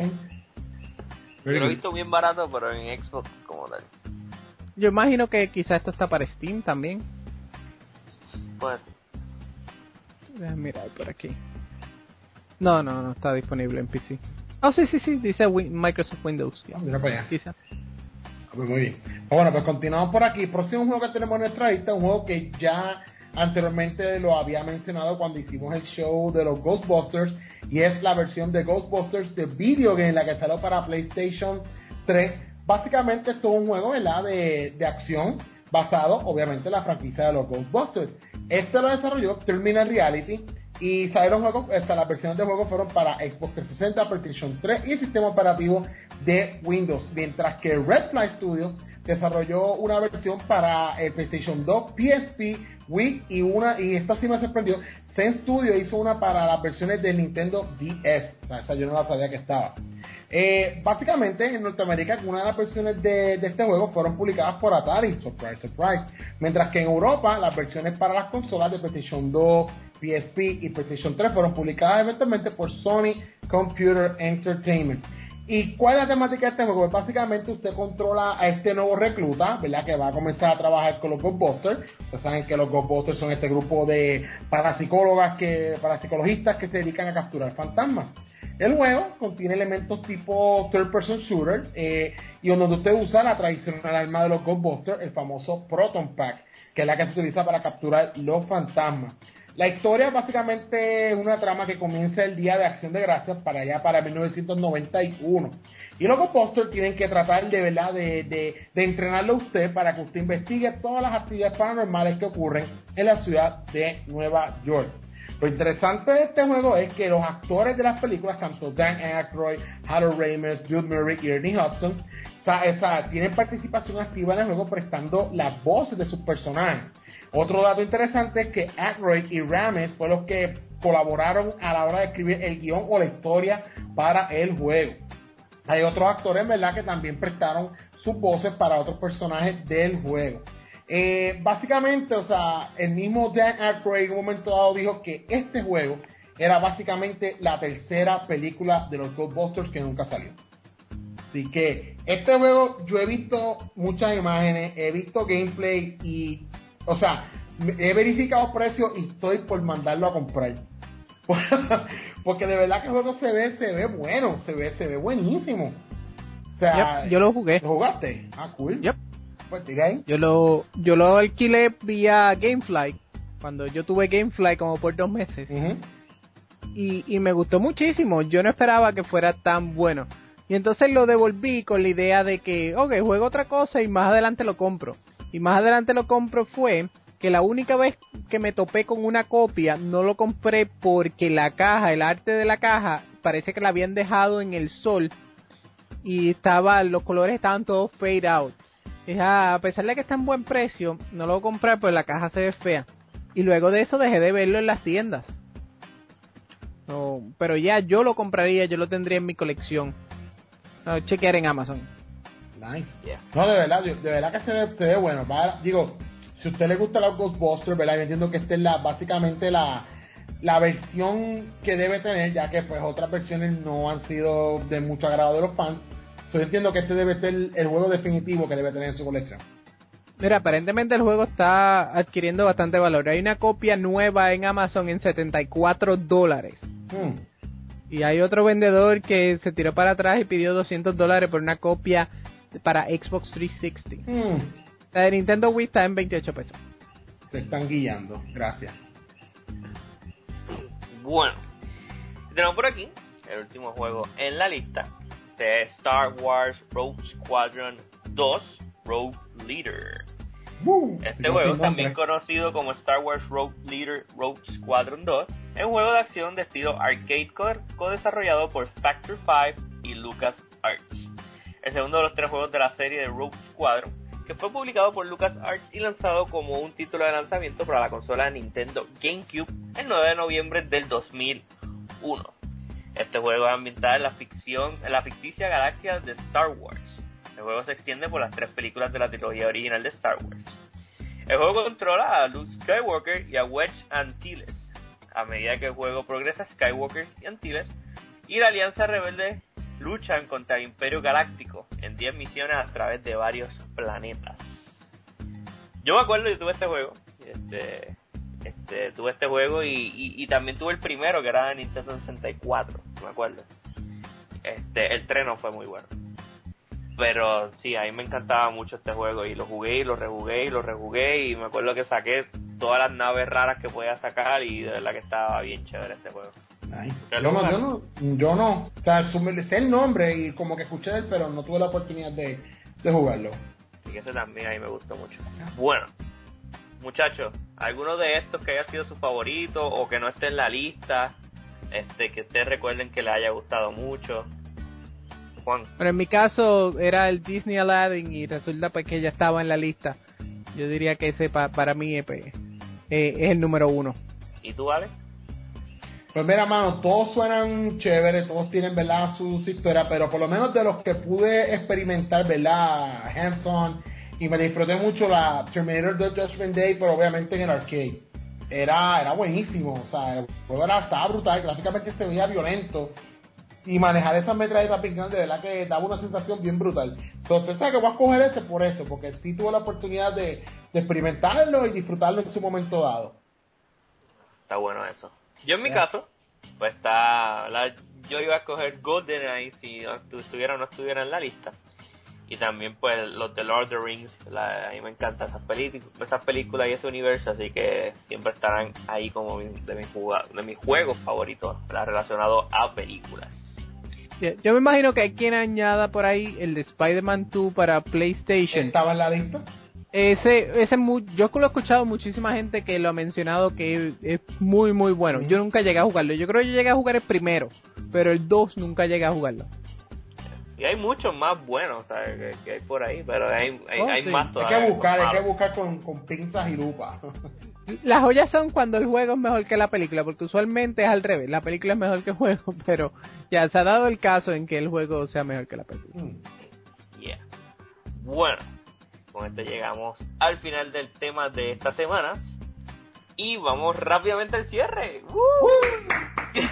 Speaker 1: Yo lo he visto bien barato, pero en Xbox como tal.
Speaker 2: Yo imagino que quizás esto está para Steam también.
Speaker 1: Pues,
Speaker 2: Déjame mirar por aquí. No, no, no está disponible en P C. Oh, sí, sí, sí, dice Win- Microsoft Windows.
Speaker 3: Ah, mira para allá.
Speaker 2: Quizás.
Speaker 3: Ah, pues muy bien. Bueno, pues continuamos por aquí. Próximo juego que tenemos en nuestra lista, un juego que ya anteriormente lo había mencionado cuando hicimos el show de los Ghostbusters, y es la versión de Ghostbusters de video game, la que salió para PlayStation tres. Básicamente es todo un juego, ¿verdad?, de, de acción basado obviamente en la franquicia de los Ghostbusters. Este lo desarrolló Terminal Reality y salieron juegos, o sea, las versiones de juego fueron para Xbox trescientos sesenta, PlayStation tres y el sistema operativo de Windows, mientras que Redfly Studios desarrolló una versión para el PlayStation dos, P S P, Wii y una, y esta sí me sorprendió, Zen Studio hizo una para las versiones de Nintendo D S, o sea, esa yo no la sabía que estaba. Eh, básicamente en Norteamérica una de las versiones de, de este juego fueron publicadas por Atari, surprise, surprise, mientras que en Europa las versiones para las consolas de PlayStation dos, P S P y PlayStation tres fueron publicadas eventualmente por Sony Computer Entertainment. ¿Y cuál es la temática de este juego? Pues básicamente usted controla a este nuevo recluta, ¿verdad?, que va a comenzar a trabajar con los Ghostbusters. Ustedes saben que los Ghostbusters son este grupo de parapsicólogas, que, parapsicologistas que se dedican a capturar fantasmas. El juego contiene elementos tipo third person shooter eh, y donde usted usa la tradicional arma de los Ghostbusters, el famoso Proton Pack, que es la que se utiliza para capturar los fantasmas. La historia es básicamente una trama que comienza el día de Acción de Gracias para allá para mil novecientos noventa y uno. Y los Ghostbusters tienen que tratar de verdad de, de, de entrenarlo a usted para que usted investigue todas las actividades paranormales que ocurren en la ciudad de Nueva York. Lo interesante de este juego es que los actores de las películas, tanto Dan Aykroyd, Harold Ramis, Bill Murray y Ernie Hudson, o sea, esa, tienen participación activa en el juego prestando las voces de sus personajes. Otro dato interesante es que Aykroyd y Ramis fueron los que colaboraron a la hora de escribir el guión o la historia para el juego. Hay otros actores, ¿verdad?, que también prestaron sus voces para otros personajes del juego. Eh, básicamente, o sea, el mismo Dan Aykroyd en un momento dado dijo que este juego era básicamente la tercera película de los Ghostbusters que nunca salió. Así que este juego yo he visto muchas imágenes, he visto gameplay y, o sea, he verificado precios y estoy por mandarlo a comprar. Porque de verdad que el juego se ve, se ve bueno, se ve, se ve buenísimo. O sea,
Speaker 2: yep, yo lo jugué.
Speaker 3: ¿Lo jugaste? Ah, cool.
Speaker 2: Yep.
Speaker 3: Pues tira ahí.
Speaker 2: Yo lo, yo lo alquilé vía Gamefly, cuando yo tuve Gamefly como por dos meses. Uh-huh. Y, y me gustó muchísimo. Yo no esperaba que fuera tan bueno. Y entonces lo devolví con la idea de que, ok, juego otra cosa y más adelante lo compro. Y más adelante lo compro fue que la única vez que me topé con una copia, no lo compré porque la caja, el arte de la caja, parece que la habían dejado en el sol. Y estaba, los colores estaban todos fade out. Y a pesar de que está en buen precio, no lo voy a comprar porque la caja se ve fea. Y luego de eso dejé de verlo en las tiendas. No, pero ya yo lo compraría, yo lo tendría en mi colección. No, chequear en Amazon.
Speaker 3: Nice. Yeah. No, de verdad, de verdad que se ve, se ve bueno. Va, digo, si a usted le gusta los Ghostbusters, ¿verdad? Yo entiendo que esta es la, básicamente la, la versión que debe tener, ya que pues otras versiones no han sido de mucho agrado de los fans. So, yo entiendo que este debe ser el, el juego definitivo que debe tener en su colección.
Speaker 2: Mira, aparentemente el juego está adquiriendo bastante valor. Hay una copia nueva en Amazon en setenta y cuatro dólares. Hmm. Y hay otro vendedor que se tiró para atrás y pidió doscientos dólares por una copia para Xbox trescientos sesenta. Hmm. La de Nintendo Wii está en veintiocho pesos.
Speaker 3: Se están guiando. Gracias.
Speaker 1: Bueno, tenemos por aquí el último juego en la lista de Star Wars Rogue Squadron dos Rogue Leader. Uh, este no juego, también conocido como Star Wars Rogue Leader Rogue Squadron dos, es un juego de acción de estilo arcade co-desarrollado por Factor cinco y LucasArts. El segundo de los tres juegos de la serie de Rogue Squadron, que fue publicado por LucasArts y lanzado como un título de lanzamiento para la consola Nintendo GameCube el nueve de noviembre del dos mil uno. Este juego es ambientado en la ficción, en la ficticia galaxia de Star Wars. El juego se extiende por las tres películas de la trilogía original de Star Wars. El juego controla a Luke Skywalker y a Wedge Antilles. A medida que el juego progresa, Skywalker y Antilles y la Alianza Rebelde luchan contra el Imperio Galáctico en diez misiones a través de varios planetas. Yo me acuerdo, yo tuve este juego. Este, este, tuve este juego y, y, y también tuve el primero, que era de Nintendo sesenta y cuatro, me acuerdo. Este, el tres no fue muy bueno. Pero sí, a mí me encantaba mucho este juego y lo jugué y lo rejugué y lo rejugué y me acuerdo que saqué todas las naves raras que podía sacar y de verdad que estaba bien chévere este juego.
Speaker 3: Nice. Yo no, yo no, yo no, o sea, sé el nombre y como que escuché él, pero no tuve la oportunidad de, de jugarlo.
Speaker 1: Y ese también a mí me gustó mucho. Bueno, muchachos, ¿alguno de estos que haya sido su favorito o que no esté en la lista, este, que ustedes recuerden que les haya gustado mucho? Juan.
Speaker 2: Pero en mi caso era el Disney Aladdin y resulta pues que ya estaba en la lista. Yo diría que ese pa, para mí eh, eh, es el número uno.
Speaker 1: ¿Y tú, Ale?
Speaker 3: Pues mira, mano, todos suenan chéveres, todos tienen, ¿verdad?, sus historias, pero por lo menos de los que pude experimentar, ¿verdad?, hands-on, y me disfruté mucho la Terminator dos Judgment Day, pero obviamente en el arcade. Era, era buenísimo, o sea, el juego era, estaba brutal, gráficamente se veía violento, y manejar esas metralletas Big Gun de verdad que daba una sensación bien brutal. So, usted sabe que voy a coger ese por eso, porque sí tuve la oportunidad de, de experimentarlo y disfrutarlo en su momento dado.
Speaker 1: Está bueno eso. Yo en mi yeah. caso, pues está, la, yo iba a escoger GoldenEye si no estuviera o no estuviera en la lista. Y también pues los de Lord of the Rings, la, a mí me encantan esas, películas esas películas y ese universo, así que siempre estarán ahí como mi, de, mis de mis juegos favoritos relacionados a películas.
Speaker 2: Yo me imagino que hay quien añada por ahí el de Spider-Man dos para PlayStation.
Speaker 3: ¿Estaba en la lista?
Speaker 2: Ese, ese muy, yo lo he escuchado muchísima gente que lo ha mencionado que es muy muy bueno. Mm. Yo nunca llegué a jugarlo. Yo creo que yo llegué a jugar el primero, pero el dos nunca llegué a jugarlo.
Speaker 1: Y hay muchos más buenos, ¿sabes? Que, que hay por ahí, pero hay, hay, oh, hay sí. más todavía.
Speaker 3: Hay que buscar, hay que buscar con, con pinzas y lupas.
Speaker 2: Las joyas son cuando el juego es mejor que la película, porque usualmente es al revés. La película es mejor que el juego, pero ya se ha dado el caso en que el juego sea mejor que la película. Mm.
Speaker 1: Yeah. Bueno, con esto llegamos al final del tema de esta semana. Y vamos rápidamente al cierre. ¡Uh!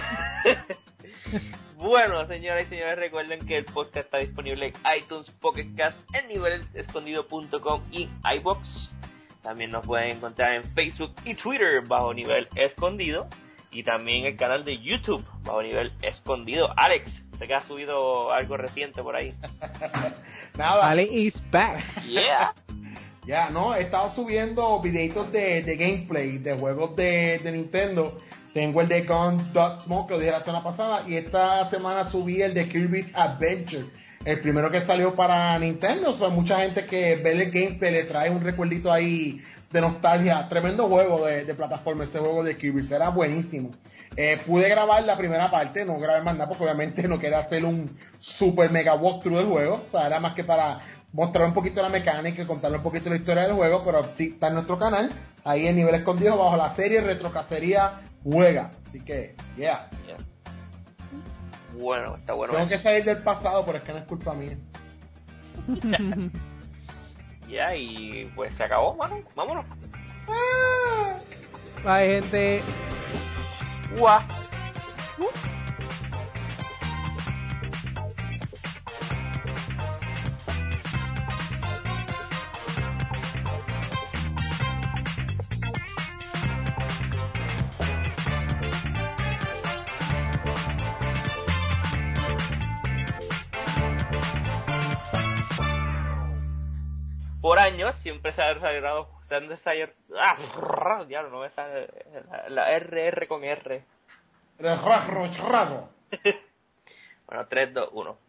Speaker 1: Bueno, señoras y señores, recuerden que el podcast está disponible en iTunes, Pocket Cast, en nivel escondido punto com y iVoox. También nos pueden encontrar en Facebook y Twitter bajo Nivel Escondido. Y también el canal de YouTube bajo Nivel Escondido. Alex, sé que has subido algo reciente por ahí.
Speaker 2: Nada. Alex is back.
Speaker 1: Yeah.
Speaker 3: Ya, yeah, no, he estado subiendo videitos de, de gameplay, de juegos de, de Nintendo. Tengo el de Gunsmoke, que lo dije la semana pasada, y esta semana subí el de Kirby's Adventure, el primero que salió para Nintendo. O sea, mucha gente que ve el gameplay le trae un recuerdito ahí de nostalgia. Tremendo juego de, de plataforma, este juego de Kirby, era buenísimo. Eh, pude grabar la primera parte, no grabé más nada porque obviamente no quería hacer un super mega walkthrough del juego. O sea, era más que para mostrar un poquito la mecánica y contarle un poquito la historia del juego, pero sí está en nuestro canal, ahí en Nivel Escondido, bajo la serie Retrocacería Juega. Así que, yeah.
Speaker 1: yeah. Bueno, está bueno.
Speaker 3: Tengo
Speaker 1: eso.
Speaker 3: que salir del pasado, pero es que no es culpa mía.
Speaker 1: Ya, yeah, y pues se acabó, mano. Vámonos.
Speaker 2: Bye, gente.
Speaker 1: Guau. Uh. Por años siempre se ha desarrollado, se han desarrollado, ah, ya no me sale la, la R R con R.
Speaker 3: El raro, raro.
Speaker 1: Bueno, tres, dos, uno.